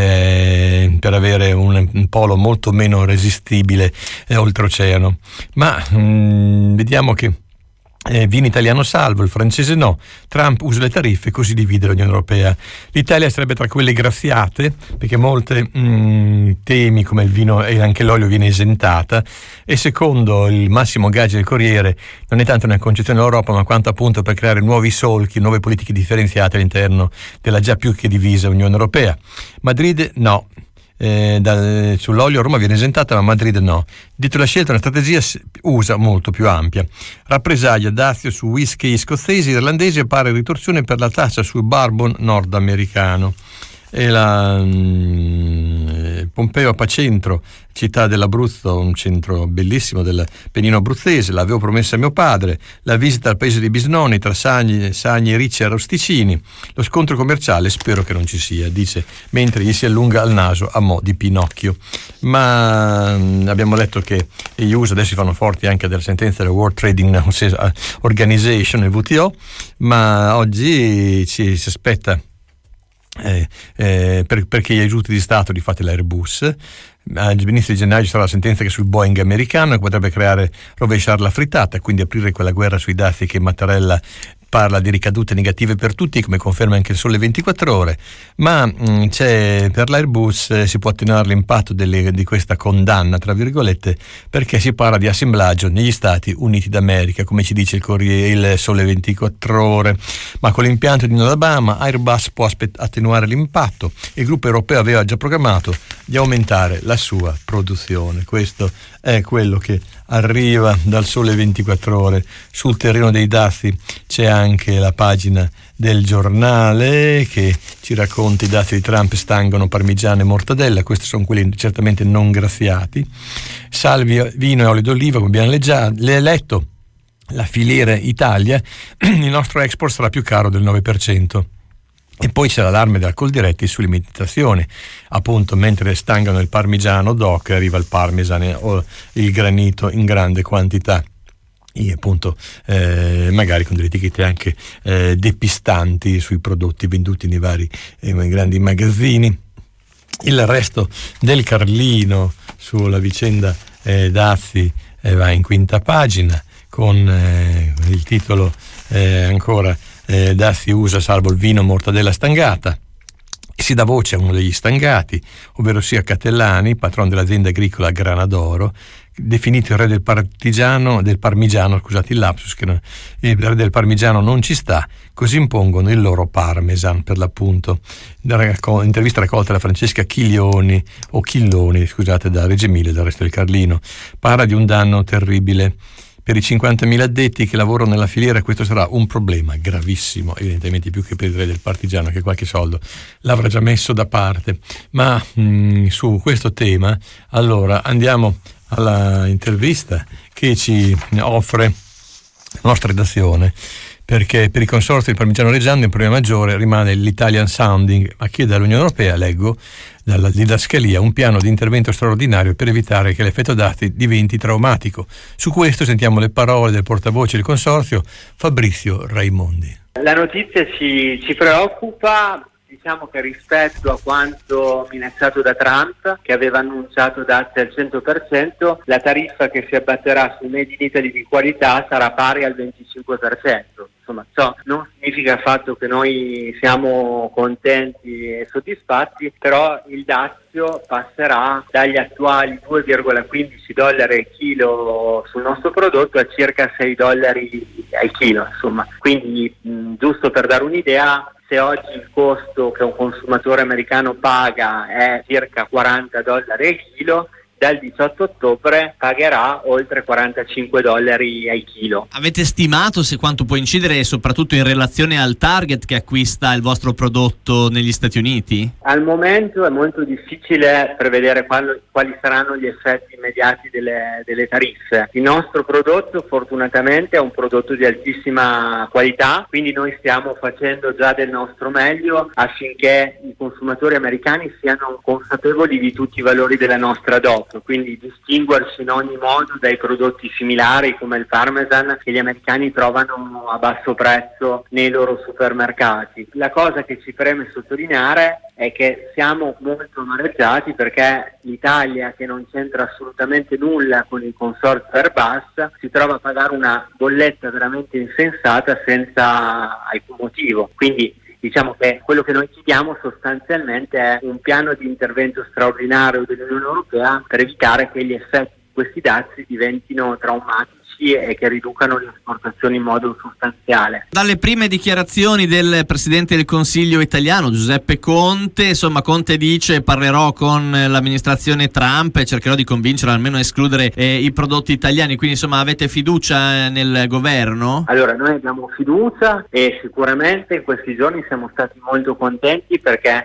eh, per avere un, un polo molto meno resistibile eh, oltreoceano. Ma mh, vediamo che Eh, vino italiano salvo, il francese no. Trump usa le tariffe, così divide l'Unione Europea. L'Italia sarebbe tra quelle graziate, perché molti temi come il vino e anche l'olio viene esentata, e secondo il Massimo Gaggi del Corriere non è tanto una concezione dell'Europa, ma quanto appunto per creare nuovi solchi, nuove politiche differenziate all'interno della già più che divisa Unione Europea. Madrid no. Eh, da, sull'olio Roma viene esentata, ma Madrid no. Dietro la scelta una strategia U S A molto più ampia. Rappresaglia dazio su whisky scozzesi e irlandesi, appare ritorsione per la tassa sul bourbon nordamericano. E la, mh, Pompeo Apacentro, città dell'Abruzzo, un centro bellissimo del Pennino abruzzese. L'avevo promessa a mio padre, la visita al paese di Bisnoni tra Sagni, Sagni Ricci e Arosticini, lo scontro commerciale spero che non ci sia, dice mentre gli si allunga il naso a mo' di Pinocchio. Ma mh, abbiamo letto che gli U S A adesso si fanno forti anche della sentenza della World Trading Organization, il W T O, ma oggi ci si aspetta Eh, eh, per, perché gli aiuti di Stato di fatti l'Airbus. All'inizio di gennaio ci sarà la sentenza che sul Boeing americano, che potrebbe creare, rovesciare la frittata, quindi aprire quella guerra sui dazi che Mattarella parla di ricadute negative per tutti, come conferma anche il Sole ventiquattro Ore, ma mh, c'è per l'Airbus eh, si può attenuare l'impatto delle, di questa condanna, tra virgolette, perché si parla di assemblaggio negli Stati Uniti d'America, come ci dice il, Corriere, il Sole ventiquattro Ore, ma con l'impianto di Alabama Airbus può aspet- attenuare l'impatto. Il gruppo europeo aveva già programmato di aumentare la sua produzione. Questo è quello che arriva dal Sole ventiquattro Ore. Sul terreno dei dazi c'è anche la pagina del Giornale che ci racconta i dazi di Trump: stangono parmigiano e mortadella, questi sono quelli certamente non graziati, salvi vino e olio d'oliva, come abbiamo già letto, la filiera Italia, il nostro export sarà più caro del nove per cento. E poi c'è l'allarme della Coldiretti sull'imitazione, appunto mentre stangano il parmigiano doc arriva il parmesan o il granito in grande quantità, e appunto eh, magari con delle etichette anche eh, depistanti sui prodotti venduti nei vari eh, nei grandi magazzini. Il resto del Carlino sulla vicenda eh, Dazi eh, va in quinta pagina con eh, il titolo eh, ancora Eh, Dazi U S A salvo il vino mortadella stangata. Si dà voce a uno degli stangati, ovvero sia Catellani, patron dell'azienda agricola Granadoro, definito il re del partigiano, del parmigiano, scusate il lapsus, che non, il re del parmigiano non ci sta, così impongono il loro parmesan, per l'appunto. Racco- intervista raccolta da Francesca Chiglioni, o Chilloni, scusate, da Reggio Emilia, del Resto del Carlino. Parla di un danno terribile per i cinquantamila addetti che lavorano nella filiera. Questo sarà un problema gravissimo, evidentemente più che per il re del partigiano, che qualche soldo l'avrà già messo da parte. Ma mh, su questo tema, allora andiamo alla intervista che ci offre la nostra redazione, perché per i consorzi del Parmigiano Reggiano il problema maggiore rimane l'Italian Sounding, ma chiede all'Unione Europea, leggo dalla didascalia, un piano di intervento straordinario per evitare che l'effetto dati diventi traumatico. Su questo sentiamo le parole del portavoce del consorzio, Fabrizio Raimondi. La notizia ci, ci preoccupa. Diciamo che rispetto a quanto minacciato da Trump, che aveva annunciato dazi al cento per cento, la tariffa che si abbatterà sul Made in Italy di qualità sarà pari al venticinque per cento. Insomma, ciò non significa affatto che noi siamo contenti e soddisfatti, però il dazio passerà dagli attuali due virgola quindici dollari al chilo sul nostro prodotto a circa sei dollari al chilo. Insomma, quindi mh, giusto per dare un'idea, se oggi il costo che un consumatore americano paga è circa quaranta dollari al chilo, dal diciotto ottobre pagherà oltre quarantacinque dollari al chilo. Avete stimato se quanto può incidere soprattutto in relazione al target che acquista il vostro prodotto negli Stati Uniti? Al momento è molto difficile prevedere quali, quali saranno gli effetti immediati delle, delle tariffe. Il nostro prodotto fortunatamente è un prodotto di altissima qualità, quindi noi stiamo facendo già del nostro meglio affinché i consumatori americani siano consapevoli di tutti i valori della nostra D O C, quindi distinguersi in ogni modo dai prodotti similari come il parmesan che gli americani trovano a basso prezzo nei loro supermercati. La cosa che ci preme sottolineare è che siamo molto amareggiati perché l'Italia, che non c'entra assolutamente nulla con il consorzio Airbus, si trova a pagare una bolletta veramente insensata senza alcun motivo. Quindi diciamo che quello che noi chiediamo sostanzialmente è un piano di intervento straordinario dell'Unione Europea per evitare che gli effetti di questi dazi diventino traumatici e che riducano le esportazioni in modo sostanziale. Dalle prime dichiarazioni del Presidente del Consiglio italiano, Giuseppe Conte, insomma Conte dice: parlerò con l'amministrazione Trump e cercherò di convincere almeno a escludere eh, i prodotti italiani. Quindi insomma avete fiducia nel governo? Allora, noi abbiamo fiducia e sicuramente in questi giorni siamo stati molto contenti perché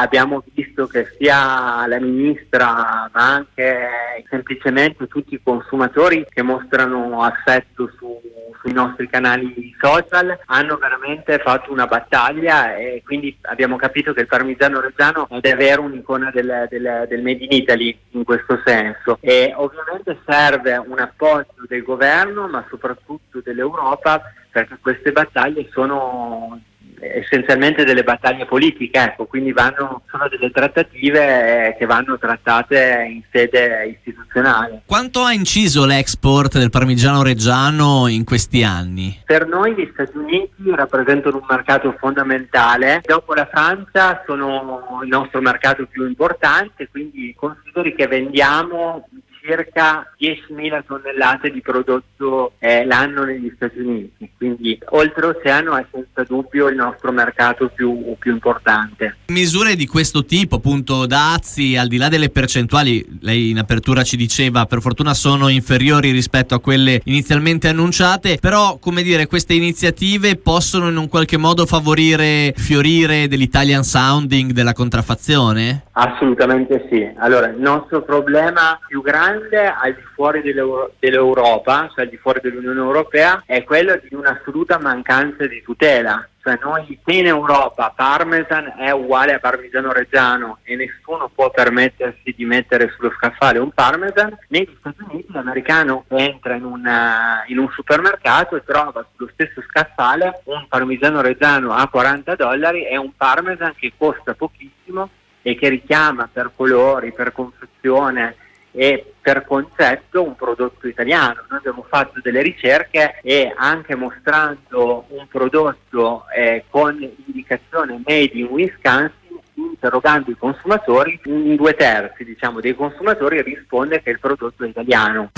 abbiamo visto che sia la ministra ma anche semplicemente tutti i consumatori che mostrano affetto su, sui nostri canali social hanno veramente fatto una battaglia, e quindi abbiamo capito che il parmigiano reggiano è davvero un'icona del, del, del Made in Italy in questo senso, e ovviamente serve un appoggio del governo ma soprattutto dell'Europa, perché queste battaglie sono essenzialmente delle battaglie politiche, ecco, quindi vanno, sono delle trattative eh, che vanno trattate in sede istituzionale. Quanto ha inciso l'export del parmigiano reggiano in questi anni? Per noi gli Stati Uniti rappresentano un mercato fondamentale, dopo la Francia sono il nostro mercato più importante, quindi consideri che vendiamo circa diecimila tonnellate di prodotto eh, l'anno negli Stati Uniti, quindi oltreoceano è senza dubbio il nostro mercato più, più importante. Misure di questo tipo, appunto dazi, al di là delle percentuali, lei in apertura ci diceva per fortuna sono inferiori rispetto a quelle inizialmente annunciate, però come dire, queste iniziative possono in un qualche modo favorire fiorire dell'Italian sounding, della contraffazione? Assolutamente sì. Allora, il nostro problema più grande al di fuori dell'Euro- dell'Europa, cioè al di fuori dell'Unione Europea, è quello di un'assoluta mancanza di tutela. Cioè noi in Europa Parmesan è uguale a parmigiano reggiano e nessuno può permettersi di mettere sullo scaffale un Parmesan. Negli Stati Uniti l'americano entra in, una, in un supermercato e trova sullo stesso scaffale un parmigiano reggiano a quaranta dollari e un Parmesan che costa pochissimo e che richiama per colori, per confezione e per concetto un prodotto italiano. Noi abbiamo fatto delle ricerche e anche mostrando un prodotto eh, con indicazione made in Wisconsin, interrogando i consumatori, in due terzi diciamo dei consumatori risponde che il prodotto è italiano.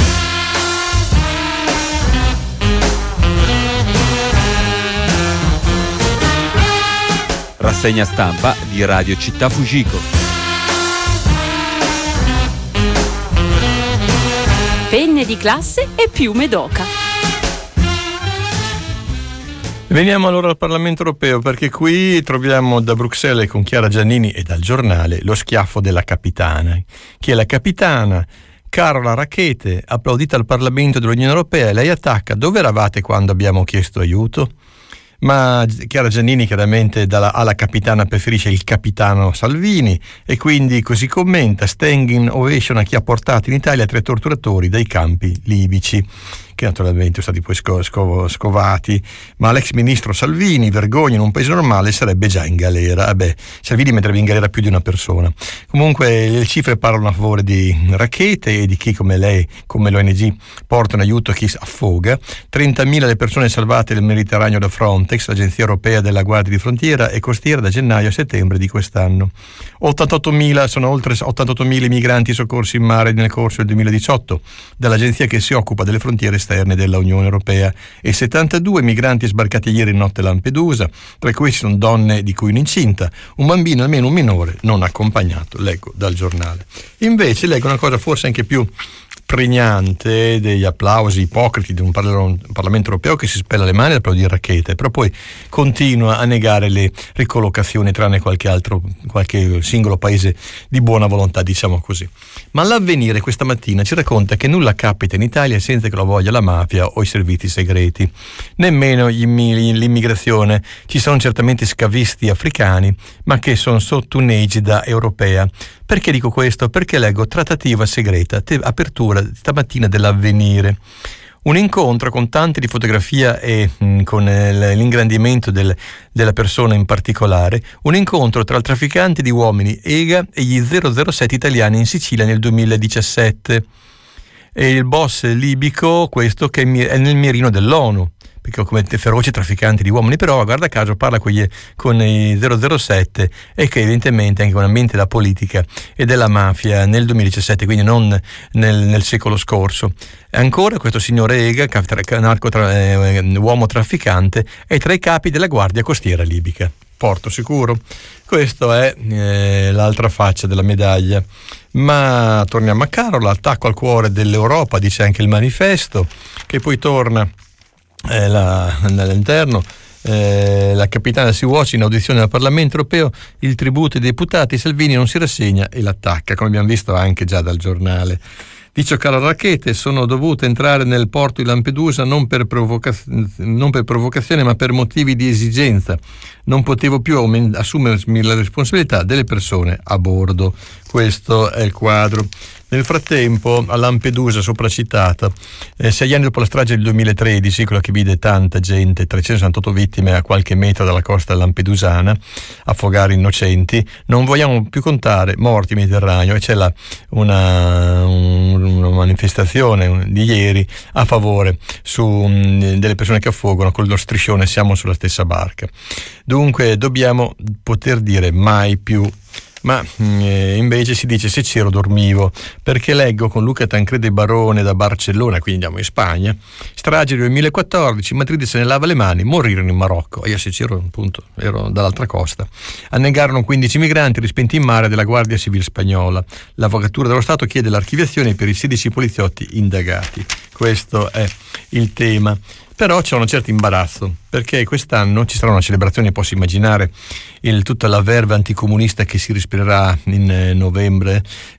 Rassegna stampa di Radio Città Fujiko. Penne di classe e piume d'oca. Veniamo allora al Parlamento europeo, perché qui troviamo da Bruxelles con Chiara Giannini e dal giornale lo schiaffo della capitana. Chi è la capitana? Carola Rackete, applaudita al Parlamento dell'Unione Europea, e lei attacca: dove eravate quando abbiamo chiesto aiuto? Ma Chiara Giannini chiaramente dalla, alla capitana preferisce il capitano Salvini, e quindi così commenta: standing ovation a chi ha portato in Italia tre torturatori dai campi libici, che naturalmente sono stati poi sco- sco- scovati, ma l'ex ministro Salvini, vergogna, in un paese normale sarebbe già in galera. Vabbè, Salvini metterebbe in galera più di una persona. Comunque le cifre parlano a favore di Rackete e di chi come lei, come l'O N G, portano aiuto a chi affoga. trentamila le persone salvate nel Mediterraneo da Frontex, l'agenzia europea della Guardia di Frontiera e Costiera, da gennaio a settembre di quest'anno. ottantottomila sono oltre ottantottomila i migranti soccorsi in mare nel corso del duemiladiciotto dall'agenzia che si occupa delle frontiere esterne della Unione Europea, e settantadue migranti sbarcati ieri notte a Lampedusa, tra questi sono donne di cui un'incinta, un bambino, almeno un minore non accompagnato, leggo dal giornale. Invece leggo una cosa forse anche più pregnante degli applausi ipocriti di un Parlamento europeo che si spella le mani ad applaudire Rackete, però poi continua a negare le ricollocazioni, tranne qualche altro, qualche singolo paese di buona volontà, diciamo così. Ma l'Avvenire questa mattina ci racconta che nulla capita in Italia senza che lo voglia la mafia o i servizi segreti, nemmeno l'immigrazione. Ci sono certamente scavisti africani, ma che sono sotto un'egida europea. Perché dico questo? Perché leggo trattativa segreta, te, apertura stamattina dell'Avvenire. Un incontro con tanti di fotografia e mh, con eh, l'ingrandimento del, della persona in particolare, un incontro tra il trafficante di uomini EGA e gli zero zero sette italiani in Sicilia nel duemiladiciassette. E il boss libico, questo che è nel mirino dell'ONU, perché come feroci trafficanti di uomini, però guarda caso parla con, gli, con i zero zero sette, e che evidentemente anche con la mente della politica e della mafia nel duemiladiciassette, quindi non nel, nel secolo scorso. E ancora questo signore Ega, narco tra, eh, uomo trafficante, è tra i capi della Guardia Costiera libica. Porto sicuro. Questa è eh, l'altra faccia della medaglia. Ma torniamo a Carola, attacco al cuore dell'Europa, dice anche il manifesto, che poi torna Eh, la, all'interno eh, la capitana Sea-Watch in audizione al Parlamento europeo, il tributo ai deputati, Salvini non si rassegna e l'attacca, come abbiamo visto anche già dal giornale. Dice Carlo Racchete, sono dovuto entrare nel porto di Lampedusa non per, provoca- non per provocazione ma per motivi di esigenza. Non potevo più aument- assumermi la responsabilità delle persone a bordo. Questo è il quadro. Nel frattempo a Lampedusa, sopracitata, eh, sei anni dopo la strage del duemilatredici, quella che vide tanta gente, trecentosessantotto vittime a qualche metro dalla costa lampedusana, affogare innocenti, non vogliamo più contare morti in Mediterraneo, e c'è la, una, un, una manifestazione di ieri a favore su, mh, delle persone che affogano con lo striscione siamo sulla stessa barca. Dunque dobbiamo poter dire mai più. Ma eh, invece si dice se c'ero dormivo, perché leggo con Luca Tancredi Barone da Barcellona, quindi andiamo in Spagna, strage del duemilaquattordici, Madrid se ne lava le mani, morirono in Marocco. Io se c'ero appunto ero dall'altra costa. Annegarono quindici migranti respinti in mare della Guardia Civile spagnola. L'Avvocatura dello Stato chiede l'archiviazione per i sedici poliziotti indagati. Questo è il tema. Però c'è un certo imbarazzo, perché quest'anno ci sarà una celebrazione, posso immaginare il, tutta la verve anticomunista che si respirerà in eh, novembre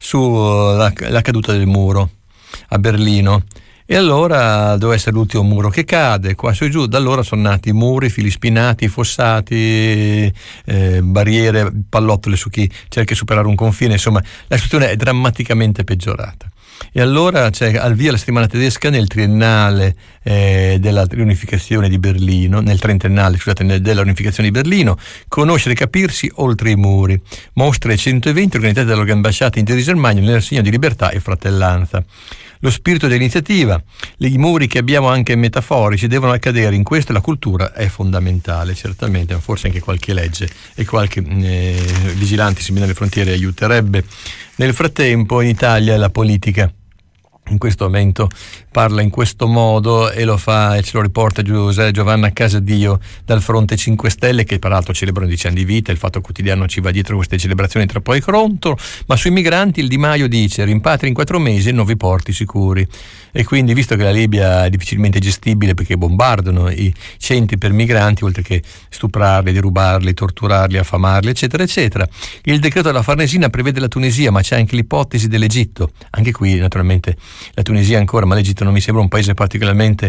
sulla uh, la caduta del muro a Berlino. E allora doveva essere l'ultimo muro che cade, qua su e giù. Da allora sono nati muri, fili spinati, fossati, eh, barriere, pallottole su chi cerca di superare un confine. Insomma, la situazione è drammaticamente peggiorata. E allora c'è al via la settimana tedesca nel triennale eh, della riunificazione di Berlino, nel trentennale, scusate, nel, della riunificazione di Berlino, conoscere e capirsi oltre i muri. Mostre centoventi organizzate dall'ambasciata in Germania nel segno di libertà e fratellanza. Lo spirito dell'iniziativa, i muri che abbiamo anche metaforici devono accadere, in questo la cultura è fondamentale, certamente, ma forse anche qualche legge e qualche eh, vigilante si alle frontiere aiuterebbe. Nel frattempo in Italia la politica in questo momento parla in questo modo e lo fa e ce lo riporta Giuseppe Giovanna Casadio dal Fronte cinque Stelle, che peraltro celebrano dieci anni di vita. Il Fatto Quotidiano ci va dietro queste celebrazioni tra poi contro, ma sui migranti il Di Maio dice rimpatri in quattro mesi e nuovi porti sicuri. E quindi, visto che la Libia è difficilmente gestibile perché bombardano i centri per migranti, oltre che stuprarli, derubarli, torturarli, affamarli, eccetera, eccetera, il decreto della Farnesina prevede la Tunisia, ma c'è anche l'ipotesi dell'Egitto. Anche qui, naturalmente, la Tunisia ancora, ma l'Egitto non mi sembra un paese particolarmente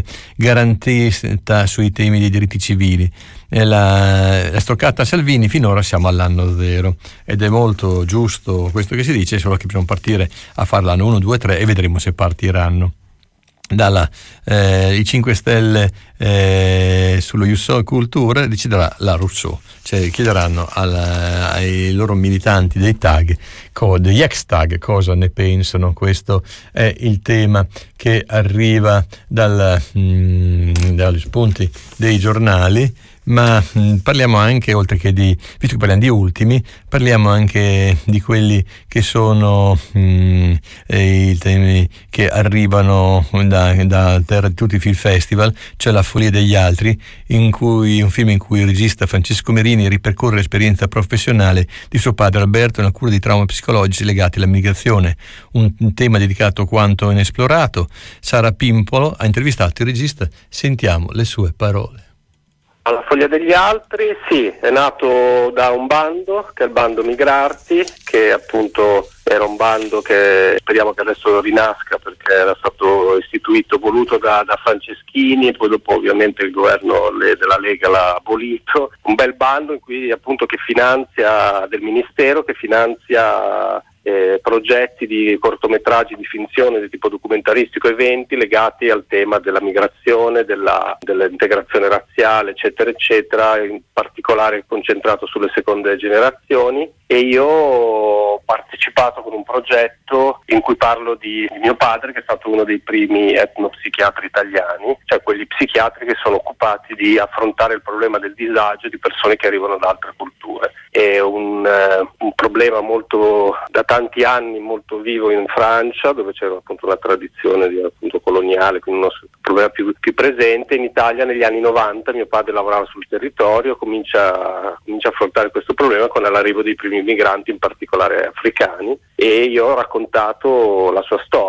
garantista sui temi dei diritti civili. La, la stoccata Salvini finora siamo all'anno zero ed è molto giusto questo che si dice, solo che bisogna partire a fare l'anno uno, due, tre e vedremo se partiranno. Dalla eh, i cinque Stelle eh, sullo Jussol Culture deciderà la Rousseau, cioè chiederanno alla, ai loro militanti dei tag, co, degli ex tag, cosa ne pensano. Questo è il tema che arriva dal, mh, dagli spunti dei giornali. Ma mh, parliamo anche, oltre che di, visto che parliamo di ultimi, parliamo anche di quelli che sono mh, eh, i temi che arrivano da, da Terra di Tutti Film Festival, cioè La Follia degli Altri, in cui un film in cui il regista Francesco Merini ripercorre l'esperienza professionale di suo padre Alberto nella cura di traumi psicologici legati alla migrazione, un, un tema dedicato quanto inesplorato. Sara Pimpolo ha intervistato il regista, sentiamo le sue parole. La Foglia degli Altri, sì, è nato da un bando, che è il bando Migrarti, che appunto era un bando che speriamo che adesso rinasca, perché era stato istituito, voluto da, da Franceschini, e poi dopo ovviamente il governo le, della Lega l'ha abolito. Un bel bando in cui appunto che finanzia, del Ministero, che finanzia Eh, progetti di cortometraggi di finzione di tipo documentaristico, eventi legati al tema della migrazione, della, dell'integrazione razziale, eccetera, eccetera, in particolare concentrato sulle seconde generazioni. E io ho partecipato con un progetto in cui parlo di, di mio padre, che è stato uno dei primi etnopsichiatri italiani, cioè quelli psichiatri che sono occupati di affrontare il problema del disagio di persone che arrivano da altre culture. È un, eh, un problema molto da tanti anni molto vivo in Francia, dove c'era appunto una tradizione di, appunto coloniale, quindi uno problema più, più presente. In Italia negli anni novanta mio padre lavorava sul territorio, comincia, comincia a affrontare questo problema con l'arrivo dei primi migranti, in particolare africani, e io ho raccontato la sua storia.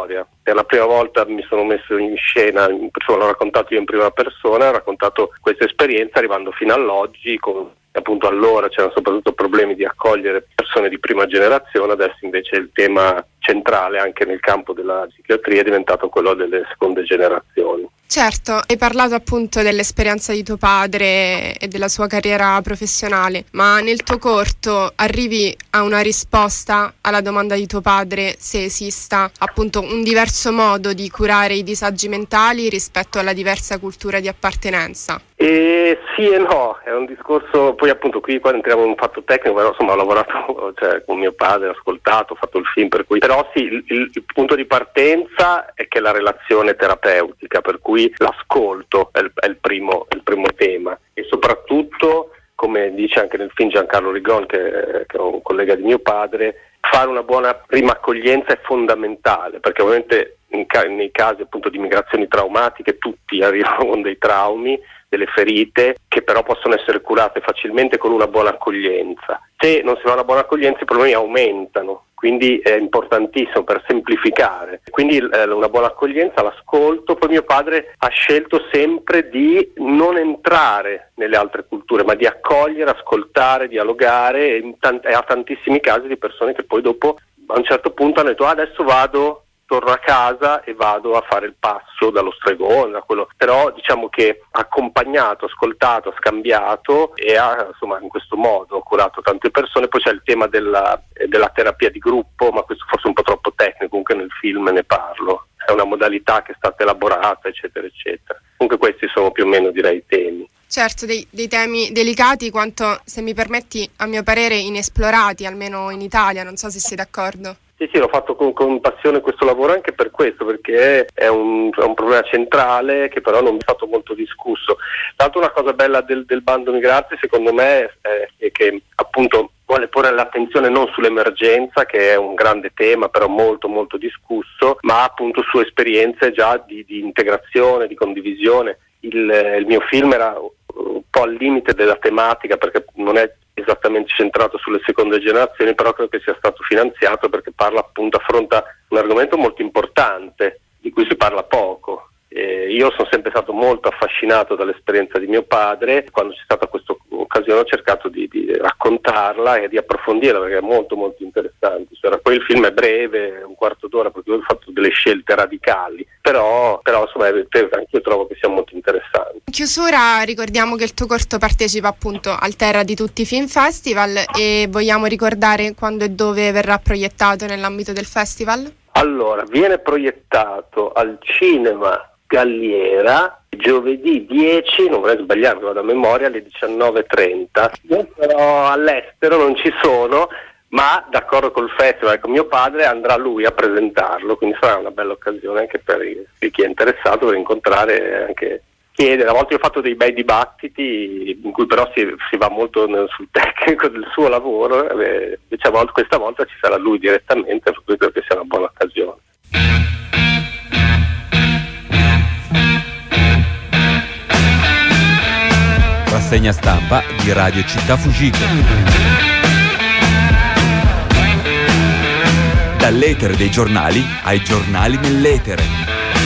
Per la prima volta mi sono messo in scena, l'ho raccontato io in prima persona, ho raccontato questa esperienza arrivando fino all'oggi con... Appunto allora c'erano soprattutto problemi di accogliere persone di prima generazione, adesso invece il tema centrale anche nel campo della psichiatria è diventato quello delle seconde generazioni. Certo, hai parlato appunto dell'esperienza di tuo padre e della sua carriera professionale, ma nel tuo corto arrivi a una risposta alla domanda di tuo padre se esista appunto un diverso modo di curare i disagi mentali rispetto alla diversa cultura di appartenenza? E sì e no, è un discorso, poi appunto qui qua entriamo in un fatto tecnico, però insomma ho lavorato cioè, con mio padre, ho ascoltato, ho fatto il film, per cui però sì, il, il, il punto di partenza è che la relazione terapeutica, per cui l'ascolto è il, è il primo, è il primo tema, e soprattutto, come dice anche nel film Giancarlo Rigon, che, che è un collega di mio padre, fare una buona prima accoglienza è fondamentale, perché ovviamente in ca- nei casi appunto di migrazioni traumatiche tutti arrivano con dei traumi, delle ferite che però possono essere curate facilmente con una buona accoglienza. Se non si fa una buona accoglienza i problemi aumentano, quindi è importantissimo per semplificare. Quindi eh, una buona accoglienza, l'ascolto. Poi mio padre ha scelto sempre di non entrare nelle altre culture, ma di accogliere, ascoltare, dialogare, e, in tant- e ha tantissimi casi di persone che poi dopo a un certo punto hanno detto ah, adesso vado torno a casa e vado a fare il passo dallo stregone, da quello. Però diciamo che ha accompagnato, ascoltato, scambiato e ha insomma in questo modo curato tante persone. Poi c'è il tema della, della terapia di gruppo, ma questo forse è un po' troppo tecnico, comunque nel film ne parlo. È una modalità che è stata elaborata, eccetera, eccetera. Comunque questi sono più o meno, direi, i temi. Certo, dei, dei temi delicati quanto, se mi permetti, a mio parere inesplorati, almeno in Italia, non so se sei d'accordo. Sì, sì, l'ho fatto con, con passione questo lavoro anche per questo, perché è un, è un problema centrale che però non è stato molto discusso. Tra l'altro una cosa bella del, del bando Migrarsi secondo me è, è che appunto vuole porre l'attenzione non sull'emergenza, che è un grande tema però molto molto discusso, ma appunto su esperienze già di, di integrazione, di condivisione. Il, il mio film era un po' al limite della tematica perché non è esattamente centrato sulle seconde generazioni, però credo che sia stato finanziato perché parla appunto, affronta un argomento molto importante di cui si parla poco. Eh, io sono sempre stato molto affascinato dall'esperienza di mio padre, quando c'è stata questa occasione ho cercato di, di raccontarla e di approfondirla perché è molto molto interessante. Cioè, poi il film è breve, un quarto d'ora, perché ho fatto delle scelte radicali, però, però insomma anche io trovo che sia molto interessante. In chiusura ricordiamo che il tuo corto partecipa appunto al Terra di Tutti Film Festival e vogliamo ricordare quando e dove verrà proiettato nell'ambito del festival? Allora, viene proiettato al Cinema Galliera giovedì dieci, non vorrei sbagliarmi, vado a memoria, alle diciannove e trenta. Io però all'estero non ci sono, ma d'accordo col festival, ecco, mio padre andrà lui a presentarlo, quindi sarà una bella occasione anche per chi è interessato, per incontrare anche chiedere. A volte io ho fatto dei bei dibattiti in cui però si, si va molto nel, sul tecnico del suo lavoro, eh, diciamo, questa volta ci sarà lui direttamente, per cui credo che sia una buona occasione. Rassegna stampa di Radio Città Fujiko. Dall'etere dei giornali ai giornali nell'etere.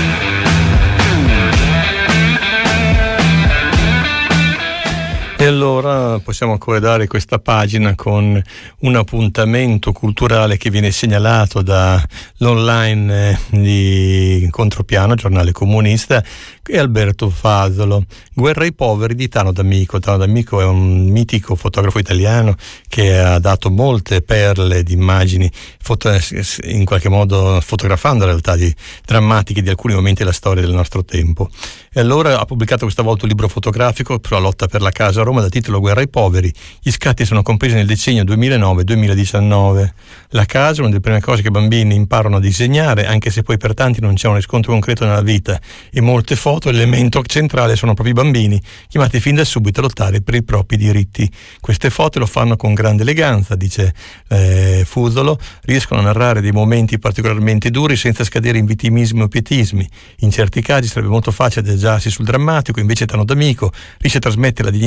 E allora possiamo corredare questa pagina con un appuntamento culturale che viene segnalato dall'online di Contropiano, giornale comunista, e Alberto Fasolo. Guerra ai poveri di Tano D'Amico. Tano D'Amico è un mitico fotografo italiano che ha dato molte perle di immagini, foto- in qualche modo fotografando la realtà di, drammatiche di alcuni momenti della storia del nostro tempo. E allora ha pubblicato questa volta un libro fotografico sulla lotta per la casa a Roma dal titolo Guerra ai poveri. Gli scatti sono compresi nel decennio duemilanove duemiladiciannove. La casa è una delle prime cose che i bambini imparano a disegnare, anche se poi per tanti non c'è un riscontro concreto nella vita, e molte foto, l'elemento centrale sono proprio i bambini, chiamati fin da subito a lottare per i propri diritti. Queste foto lo fanno con grande eleganza, dice eh, Fusolo, riescono a narrare dei momenti particolarmente duri senza scadere in vittimismi o pietismi. In certi casi sarebbe molto facile adagiarsi sul drammatico, invece Tano D'Amico riesce a trasmettere la dignità e la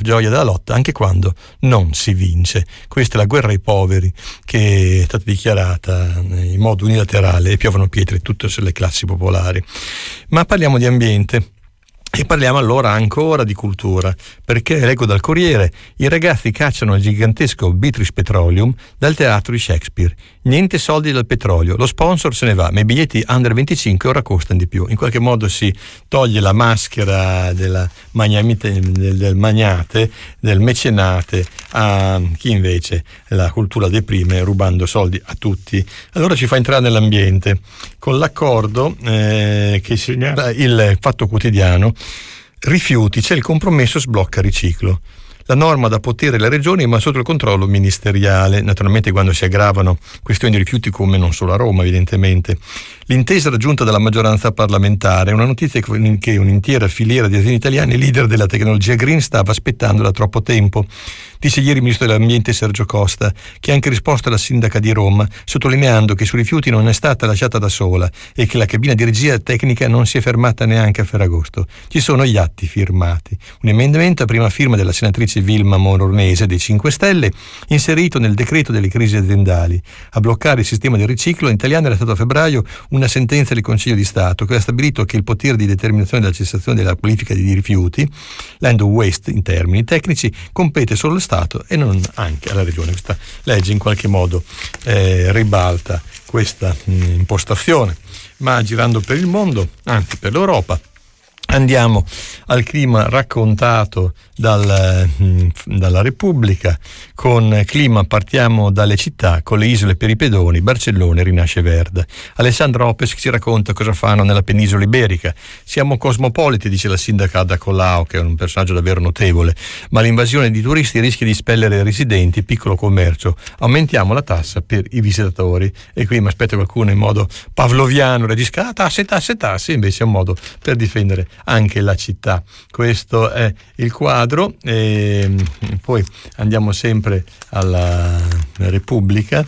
gioia della lotta anche quando non si vince. Questa è la guerra ai poveri che è stata dichiarata in modo unilaterale e piovono pietre tutte sulle classi popolari. Ma parliamo di ambiente. E parliamo allora ancora di cultura, perché leggo dal Corriere: i ragazzi cacciano il gigantesco British Petroleum dal teatro di Shakespeare. Niente soldi dal petrolio, lo sponsor se ne va, ma i biglietti under venticinque ora costano di più. In qualche modo si toglie la maschera della magnamite, del, del magnate, del mecenate, a chi invece la cultura deprime rubando soldi a tutti. Allora ci fa entrare nell'ambiente con l'accordo eh, che segnala il Fatto Quotidiano. Rifiuti, c'è il compromesso sblocca riciclo. La norma dà potere alle regioni ma sotto il controllo ministeriale, naturalmente quando si aggravano questioni di rifiuti come non solo a Roma evidentemente. L'intesa raggiunta dalla maggioranza parlamentare è una notizia che un'intera filiera di aziende italiane leader della tecnologia green stava aspettando da troppo tempo. Dice ieri il ministro dell'Ambiente Sergio Costa, che ha anche risposto alla sindaca di Roma, sottolineando che sui rifiuti non è stata lasciata da sola e che la cabina di regia tecnica non si è fermata neanche a Ferragosto. Ci sono gli atti firmati. Un emendamento a prima firma della senatrice Vilma Moronese dei cinque Stelle, inserito nel decreto delle crisi aziendali. A bloccare il sistema del riciclo italiano era stato a febbraio una sentenza del Consiglio di Stato che ha stabilito che il potere di determinazione della cessazione della qualifica di rifiuti, land of waste in termini tecnici, compete solo allo Stato e non anche alla Regione. Questa legge in qualche modo eh, ribalta questa mh, impostazione. Ma girando per il mondo, anzi per l'Europa, andiamo al clima raccontato dal, dalla Repubblica. Con clima partiamo dalle città, con le isole per i pedoni. Barcellona rinasce verde. Alessandra Opes ci racconta cosa fanno nella penisola iberica. Siamo cosmopoliti, dice la sindaca Ada Colau, che è un personaggio davvero notevole, ma l'invasione di turisti rischia di spellere residenti e piccolo commercio. Aumentiamo la tassa per i visitatori. E qui mi aspetta qualcuno in modo pavloviano regisca ah, tasse, tasse, tasse, invece è un modo per difendere anche la città. Questo è il quadro. E poi andiamo sempre alla Repubblica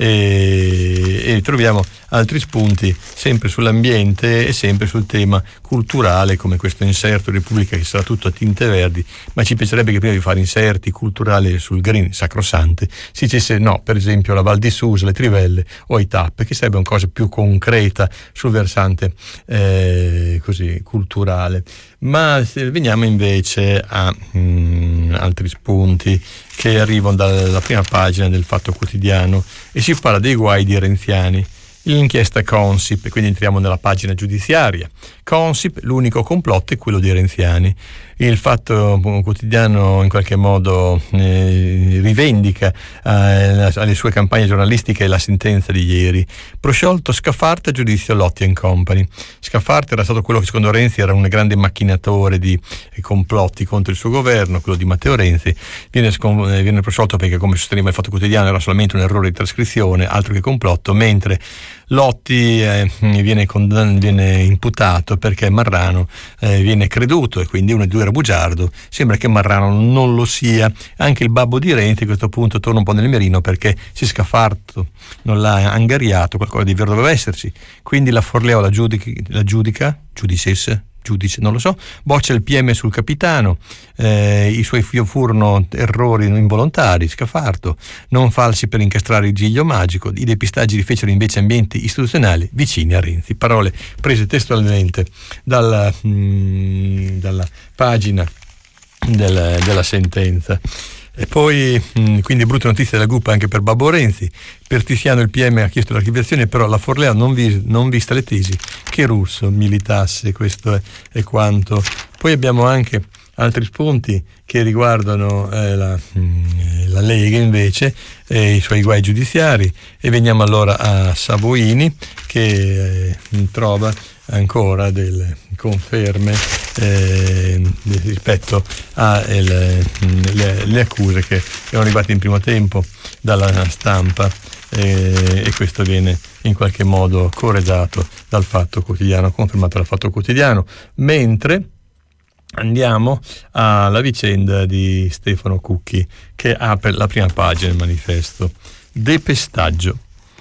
e, e troviamo altri spunti sempre sull'ambiente e sempre sul tema culturale, come questo inserto Repubblica che sarà tutto a tinte verdi, ma ci piacerebbe che prima di fare inserti culturali sul green sacrosante si dicesse no, per esempio la Val di Susa, le Trivelle o i Tappe, che sarebbe una cosa più concreta sul versante eh, così culturale. Ma veniamo invece a mh, altri spunti che arrivano dalla prima pagina del Fatto Quotidiano e si parla dei guai di Renziani. L'inchiesta Consip, quindi entriamo nella pagina giudiziaria. Consip, l'unico complotto è quello di Renziani. Il Fatto Quotidiano in qualche modo eh, rivendica eh, alle sue campagne giornalistiche la sentenza di ieri. Prosciolto Scaffarti a giudizio Lotti and Company. Scaffarti era stato quello che secondo Renzi era un grande macchinatore di eh, complotti contro il suo governo, quello di Matteo Renzi. Viene, scon- viene prosciolto perché, come sosteneva il Fatto Quotidiano, era solamente un errore di trascrizione, altro che complotto, mentre Lotti eh, viene, condann- viene imputato perché Marrano eh, viene creduto e quindi uno dei due era bugiardo. Sembra che Marrano non lo sia. Anche il babbo di Renzi a questo punto torna un po' nel mirino perché se Scaffarto non l'ha angariato, qualcosa di vero doveva esserci. Quindi la Forleo la giudica, la giudica giudicesse giudice, non lo so, boccia il P M sul capitano, eh, i suoi furono errori involontari, Scaffardo, non falsi per incastrare il giglio magico, i depistaggi rifecero invece ambienti istituzionali vicini a Renzi. Parole prese testualmente dalla, mh, dalla pagina del, della sentenza. E poi, mh, quindi brutta notizia della G U P anche per Babbo Renzi. Per Tiziano il P M ha chiesto l'archiviazione, però la Forleo non, vi, non vista le tesi che Russo militasse, questo è, è quanto. Poi abbiamo anche altri spunti che riguardano eh, la, mh, la Lega invece e i suoi guai giudiziari, e veniamo allora a Savoini che eh, trova ancora delle conferme eh, rispetto alle le, le accuse che erano arrivate in primo tempo dalla stampa eh, e questo viene in qualche modo corredato dal Fatto Quotidiano, confermato dal Fatto Quotidiano, mentre andiamo alla vicenda di Stefano Cucchi che apre la prima pagina del manifesto. Depestaggio.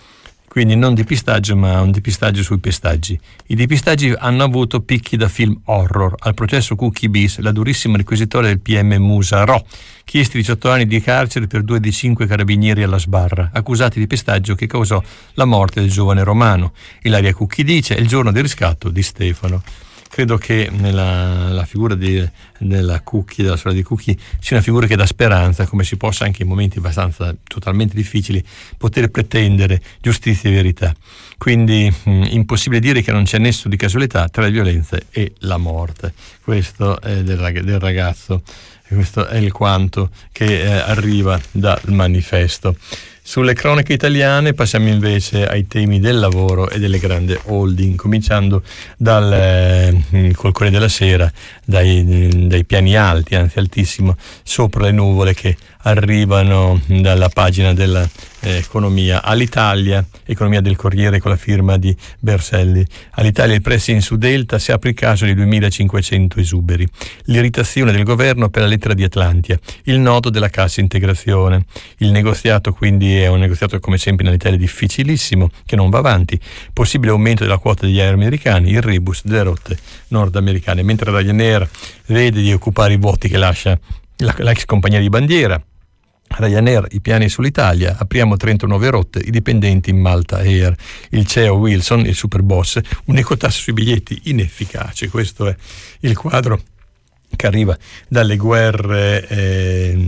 quindi non depistaggio ma un depistaggio sui pestaggi. I depistaggi hanno avuto picchi da film horror. Al processo Cookie bis, la durissima requisitoria del P M Musarò, chiesti diciotto anni di carcere per due dei cinque carabinieri alla sbarra, accusati di pestaggio che causò la morte del giovane romano. Ilaria Cucchi dice: è il giorno del riscatto di Stefano. Credo che nella la figura di, della Cucchi, della sorella di Cucchi, sia una figura che dà speranza, come si possa anche in momenti abbastanza totalmente difficili poter pretendere giustizia e verità. Quindi mh, impossibile dire che non c'è nesso di casualità tra le violenze e la morte. Questo è del, rag- del ragazzo, questo è il quanto che eh, arriva dal manifesto. Sulle cronache italiane passiamo invece ai temi del lavoro e delle grandi holding, cominciando dal eh, col Corriere della Sera, dai, dai piani alti, anzi altissimo, sopra le nuvole che arrivano dalla pagina dell'economia. All'Italia, economia del Corriere con la firma di Berselli. All'Italia il pressing su Delta, si apre il caso di duemilacinquecento esuberi. L'irritazione del governo per la lettera di Atlantia, il nodo della cassa integrazione. Il negoziato quindi è un negoziato come sempre in Italia difficilissimo, che non va avanti. Possibile aumento della quota degli aerei americani, il rebus delle rotte nordamericane. Mentre Ryanair vede di occupare i voti che lascia la, l'ex compagnia di bandiera, Ryanair, i piani sull'Italia, apriamo trenta nuove rotte, i dipendenti in Malta Air, il C E O Wilson, il super boss, un'ecotasse sui biglietti inefficace. Questo è il quadro che arriva dalle guerre eh,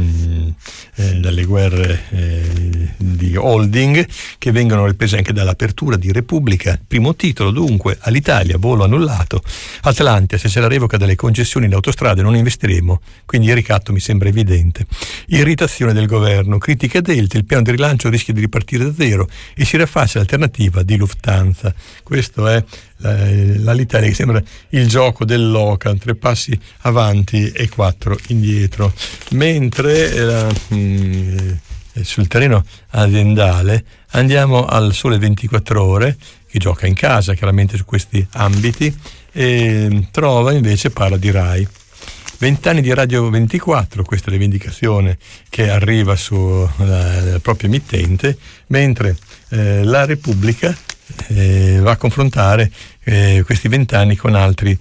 eh, dalle guerre eh, di holding, che vengono riprese anche dall'apertura di Repubblica. Primo titolo dunque: all'Italia volo annullato, Atlantia, se c'è la revoca delle concessioni in autostrade non investiremo, quindi il ricatto mi sembra evidente. Irritazione del governo, critica Delta, il piano di rilancio rischia di ripartire da zero e si rafaccia l'alternativa di Lufthansa. Questo è l'Alitalia, che sembra il gioco dell'oca, tre passi avanti e quattro indietro. Mentre eh, mh, sul terreno aziendale andiamo al Sole ventiquattro Ore, che gioca in casa chiaramente su questi ambiti, e trova invece, parla di Rai. Vent'anni di Radio ventiquattro, questa è la rivendicazione che arriva sulla propria emittente, mentre eh, la Repubblica Eh, va a confrontare eh, questi vent'anni con altri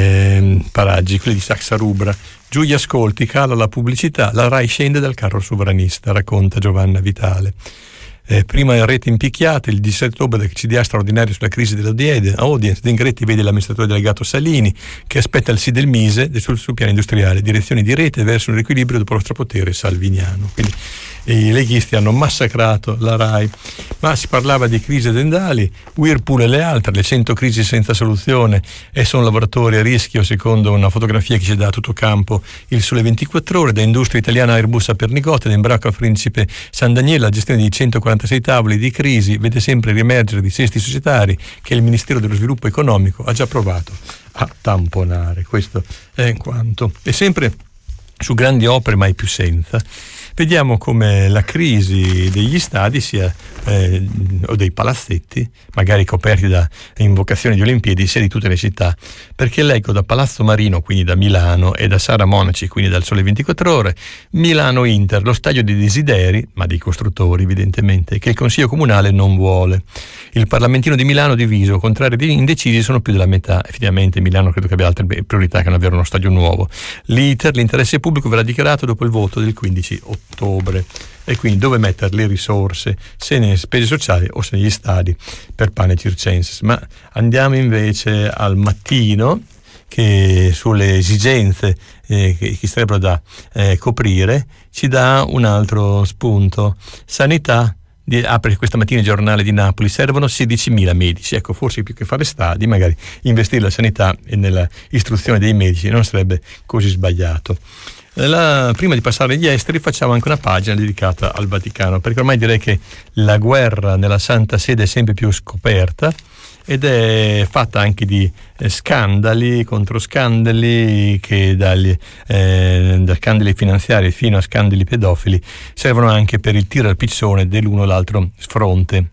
eh, paraggi, quelli di Saxa Rubra. Giù gli ascolti, cala la pubblicità, la Rai scende dal carro sovranista, racconta Giovanna Vitale. Eh, prima in rete impicchiata, il diciassette ottobre del C D A straordinario sulla crisi dell'audience, Zingretti vede l'amministratore delegato Salini che aspetta il sì del Mise sul, sul piano industriale, direzione di rete verso un riequilibrio dopo lo strapotere salviniano. Quindi i leghisti hanno massacrato la Rai. Ma si parlava di crisi aziendali, Whirlpool e le altre, le cento crisi senza soluzione e sono lavoratori a rischio, secondo una fotografia che ci dà a tutto campo il Sole ventiquattro Ore. Da industria italiana Airbus a Pernigote, da Embraco a Principe San Daniele, la gestione di centoquarantasei tavoli di crisi vede sempre riemergere dissesti societari che il Ministero dello Sviluppo Economico ha già provato a tamponare. Questo è in quanto. E sempre su grandi opere mai più senza, vediamo come la crisi degli stadi sia eh, o dei palazzetti, magari coperti da invocazioni di Olimpiadi, sia di tutte le città, perché leggo da Palazzo Marino, quindi da Milano, e da Sara Monaci, quindi dal Sole ventiquattro Ore, Milano Inter, lo stadio dei desideri, ma dei costruttori evidentemente, che il Consiglio Comunale non vuole. Il Parlamentino di Milano diviso, contrari e indecisi sono più della metà. Effettivamente Milano credo che abbia altre priorità che non avere uno stadio nuovo. L'iter, l'interesse pubblico verrà dichiarato dopo il voto del quindici ottobre. E quindi dove mettere le risorse, se nelle spese sociali o se negli stadi, per pane circenses. Ma andiamo invece al Mattino, che sulle esigenze eh, che, che sarebbero da eh, coprire ci dà un altro spunto. Sanità. Apre questa mattina il giornale di Napoli: servono sedicimila medici. Ecco, forse più che fare stadi, magari investire nella sanità e nella istruzione dei medici non sarebbe così sbagliato. La, prima di passare agli esteri facciamo anche una pagina dedicata al Vaticano, perché ormai direi che la guerra nella Santa Sede è sempre più scoperta ed è fatta anche di eh, scandali contro scandali che dagli, eh, da scandali finanziari fino a scandali pedofili servono anche per il tiro al piccione dell'uno o l'altro fronte,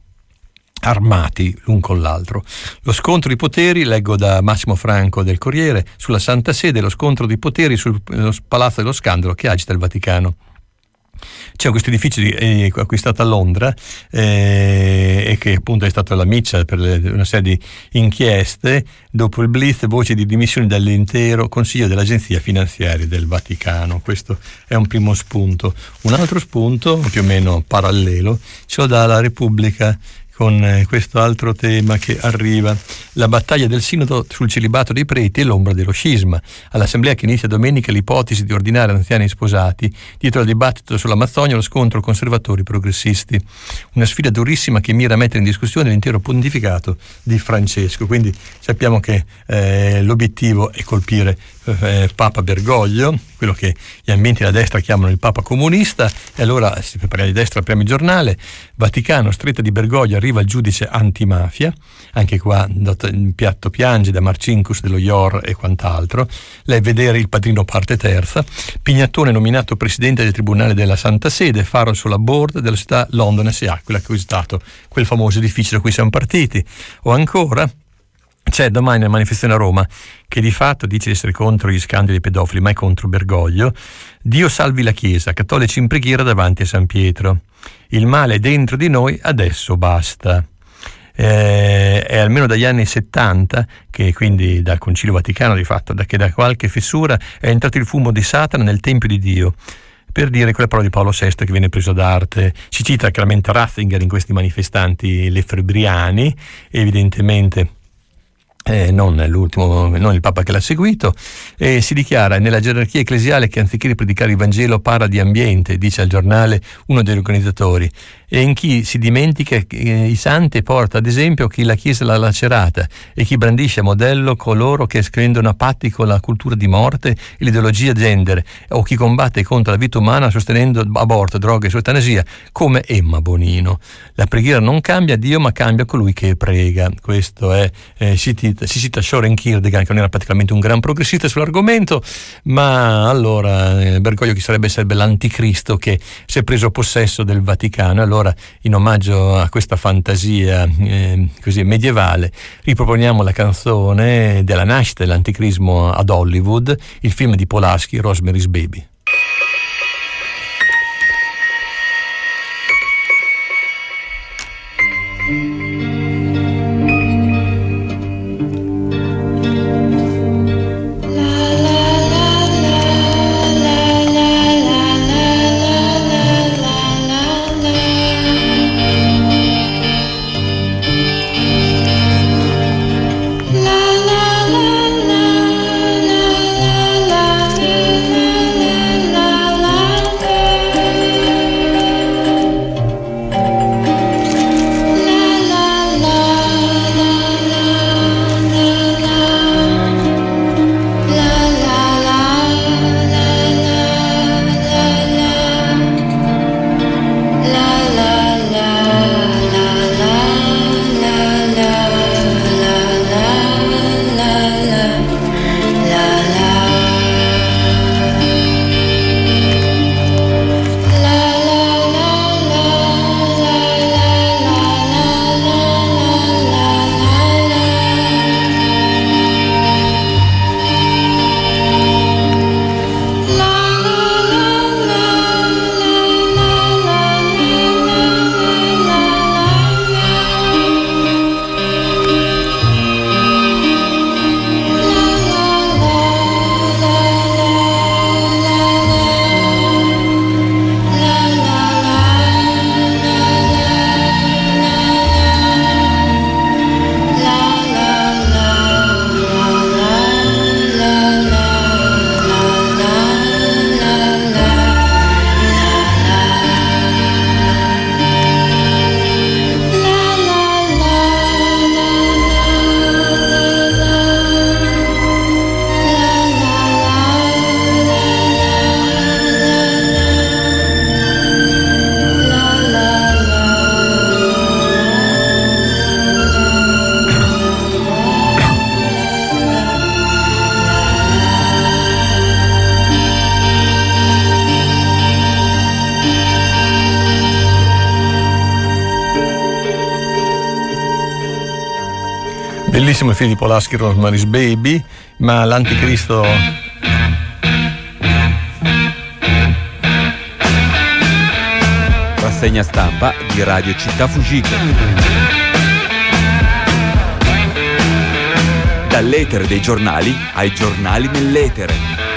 armati l'un con l'altro. Lo scontro di poteri, leggo da Massimo Franco del Corriere, sulla Santa Sede, lo scontro di poteri sul Palazzo dello Scandalo che agita il Vaticano. C'è questo edificio di, eh, acquistato a Londra eh, e che appunto è stato la miccia per le, una serie di inchieste. Dopo il blitz, voci di dimissioni dall'intero Consiglio dell'Agenzia Finanziaria del Vaticano. Questo è un primo spunto. Un altro spunto, più o meno parallelo, ce lo dà la Repubblica con questo altro tema che arriva: la battaglia del Sinodo sul celibato dei preti e l'ombra dello scisma. All'assemblea che inizia domenica l'ipotesi di ordinare anziani sposati. Dietro al dibattito sull'Amazzonia lo scontro conservatori progressisti. Una sfida durissima che mira a mettere in discussione l'intero pontificato di Francesco. Quindi sappiamo che eh, l'obiettivo è colpire eh, Papa Bergoglio, quello che gli ambienti della destra chiamano il Papa comunista. E allora, se parliamo di destra, apriamo il giornale. Vaticano, stretta di Bergoglio, arriva il giudice antimafia. Anche qua il piatto piange da Marcinkus dello I O R e quant'altro. Lei vedere il padrino parte terza. Pignattone nominato presidente del Tribunale della Santa Sede. Faro sulla board della società London S A, quella che ho visitato, quel famoso edificio da cui siamo partiti. O ancora, c'è domani una manifestazione a Roma che di fatto dice di essere contro gli scandali pedofili, ma è contro Bergoglio. Dio salvi la Chiesa, cattolici in preghiera davanti a San Pietro. Il male è dentro di noi, adesso basta. Eh, è almeno dagli anni settanta che, quindi dal Concilio Vaticano di fatto, da che da qualche fessura è entrato il fumo di Satana nel Tempio di Dio, per dire quella parola di Paolo sesto che viene preso d'arte. Si cita chiaramente Ratzinger in questi manifestanti lefebvriani, evidentemente Eh, non l'ultimo, non il Papa che l'ha seguito, e si dichiara nella gerarchia ecclesiale che anziché predicare il Vangelo parla di ambiente, dice al giornale uno degli organizzatori, e in chi si dimentica che i santi porta ad esempio chi la Chiesa l'ha lacerata e chi brandisce a modello coloro che rendono apatico la cultura di morte e l'ideologia gender, o chi combatte contro la vita umana sostenendo aborto, droghe e eutanasia, come Emma Bonino. La preghiera non cambia Dio, ma cambia colui che prega. Questo è eh, si cita Soren Kierkegaard, che non era praticamente un gran progressista sull'argomento, ma allora eh, Bergoglio chi sarebbe? Sarebbe l'anticristo che si è preso possesso del Vaticano. Allora, in omaggio a questa fantasia eh, così medievale, riproponiamo la canzone della nascita dell'anticrismo ad Hollywood, il film di Polanski, Rosemary's Baby. Bellissimo il film di Polanski, Rosemary's Baby, ma l'anticristo rassegna stampa di Radio Città Fugica. Dall'etere dei giornali ai giornali nell'etere.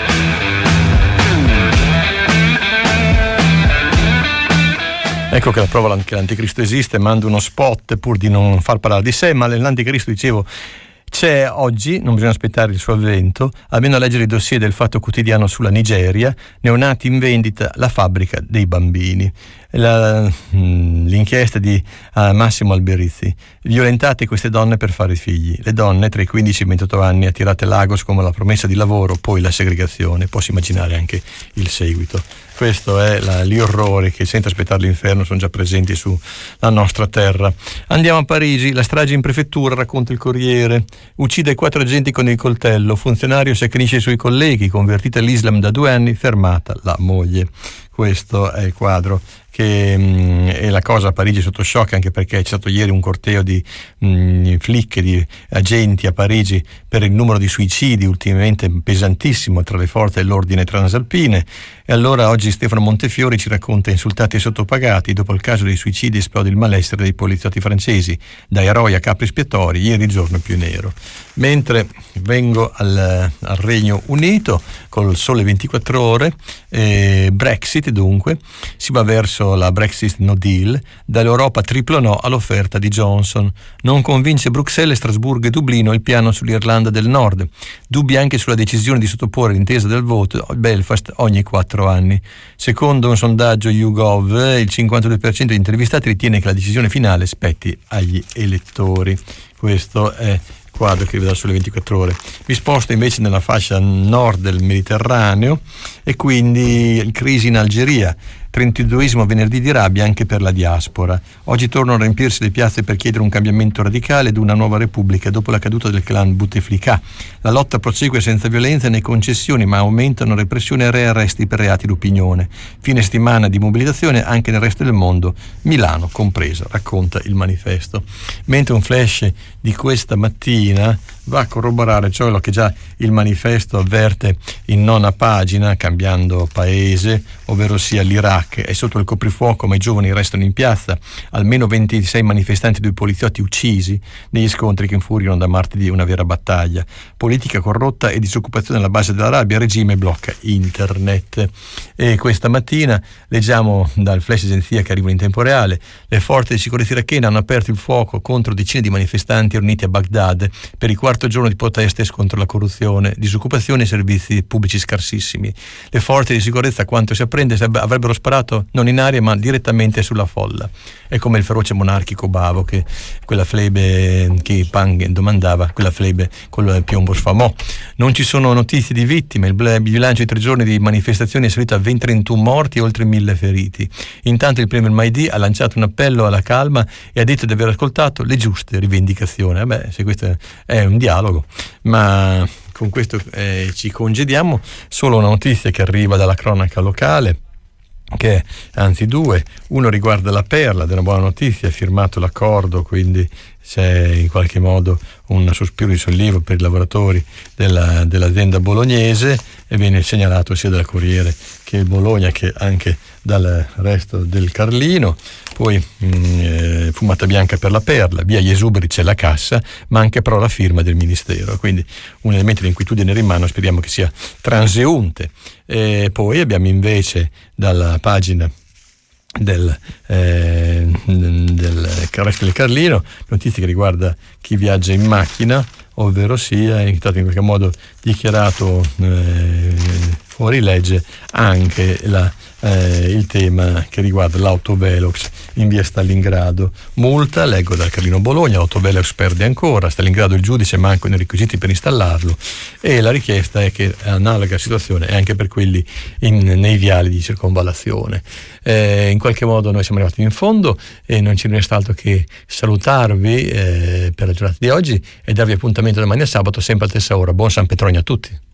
Ecco che la prova che l'anticristo esiste, manda uno spot pur di non far parlare di sé, ma l'anticristo, dicevo, c'è oggi, non bisogna aspettare il suo avvento, almeno a leggere i dossier del Fatto Quotidiano sulla Nigeria, neonati in vendita, la fabbrica dei bambini. La, l'inchiesta di uh, Massimo Alberizi: violentate queste donne per fare figli. Le donne tra i quindici e i ventotto anni attirate a Lagos come la promessa di lavoro, poi la segregazione. Posso immaginare anche il seguito. Questo è la, gli orrori che senza aspettare l'inferno sono già presenti sulla nostra terra. Andiamo a Parigi. La strage in prefettura, racconta il Corriere. Uccide quattro agenti con il coltello. Funzionario si accanisce sui colleghi. Convertita all'Islam da due anni, fermata la moglie. Questo è il quadro che mh, è la cosa a Parigi sotto shock, anche perché c'è stato ieri un corteo di mh, flic, di agenti a Parigi per il numero di suicidi ultimamente pesantissimo tra le forze dell'ordine transalpine. E allora oggi Stefano Montefiori ci racconta: insultati e sottopagati, dopo il caso dei suicidi esplode il malessere dei poliziotti francesi, da eroi a capri espiatori, ieri il giorno più nero. Mentre vengo al, al Regno Unito col Sole ventiquattro ore, eh, Brexit dunque, si va verso la Brexit no deal, dall'Europa triplo no all'offerta di Johnson. Non convince Bruxelles, Strasburgo e Dublino il piano sull'Irlanda del Nord. Dubbi anche sulla decisione di sottoporre l'intesa del voto a Belfast ogni quattro anni. Secondo un sondaggio YouGov, il cinquantadue per cento degli intervistati ritiene che la decisione finale spetti agli elettori. Questo è quadro che vedo sulle ventiquattro ore. Mi sposto invece nella fascia nord del Mediterraneo e quindi crisi in Algeria. trentaduesimo venerdì di rabbia anche per la diaspora. Oggi tornano a riempirsi le piazze per chiedere un cambiamento radicale ed una nuova repubblica dopo la caduta del clan Bouteflika. La lotta prosegue senza violenza né concessioni, ma aumentano repressione e rearresti per reati d'opinione. Fine settimana di mobilitazione anche nel resto del mondo, Milano compresa, racconta il manifesto. Mentre un flash di questa mattina va a corroborare ciò che già il manifesto avverte in nona pagina, cambiando paese, ovvero sia l'Iraq è sotto il coprifuoco ma i giovani restano in piazza, almeno ventisei manifestanti e due poliziotti uccisi negli scontri che infuriano da martedì una vera battaglia. Politica corrotta e disoccupazione alla base della rabbia, regime blocca internet. E questa mattina leggiamo dal flash agenzia che arriva in tempo reale: le forze di sicurezza irachene hanno aperto il fuoco contro decine di manifestanti riuniti a Baghdad per il quarto giorno di proteste contro la corruzione, disoccupazione e servizi pubblici scarsissimi. Le forze di sicurezza, a quanto si apprende, avrebbero sparato non in aria ma direttamente sulla folla. È come il feroce monarchico Bavo, che quella flebe che Pang domandava, quella flebe con il piombo sfamò. Non ci sono notizie di vittime, il bilancio di tre giorni di manifestazioni è salito a venti trentuno morti e oltre mille feriti. Intanto il premier Mahdi ha lanciato un appello alla calma e ha detto di aver ascoltato le giuste rivendicazioni. Eh beh, se questo è un dialogo, ma con questo eh, ci congediamo. Solo una notizia che arriva dalla cronaca locale, che anzi due, uno riguarda la Perla, della buona notizia, è firmato l'accordo, quindi c'è in qualche modo un sospiro di sollievo per i lavoratori della, dell'azienda bolognese, e viene segnalato sia dal Corriere che il Bologna che anche dal resto del Carlino. Poi mh, eh, fumata bianca per la Perla, via gli esuberi c'è la cassa, ma anche però la firma del Ministero, quindi un elemento di inquietudine rimane, speriamo che sia transeunte. E poi abbiamo invece dalla pagina del, eh, del resto del Carlino notizia che riguarda chi viaggia in macchina, ovvero sia è stato in qualche modo dichiarato eh, fuori legge anche la, eh, il tema che riguarda l'autovelox in via Stalingrado. Multa, leggo dal Carlino Bologna, l'autovelox perde ancora, a Stalingrado il giudice mancano i requisiti per installarlo, e la richiesta è che analoga situazione è anche per quelli in, nei viali di circonvallazione. Eh, in qualche modo noi siamo arrivati in fondo e non ci resta altro che salutarvi eh, per la giornata di oggi e darvi appuntamento domani a sabato sempre alla stessa ora. Buon San Petronio a tutti.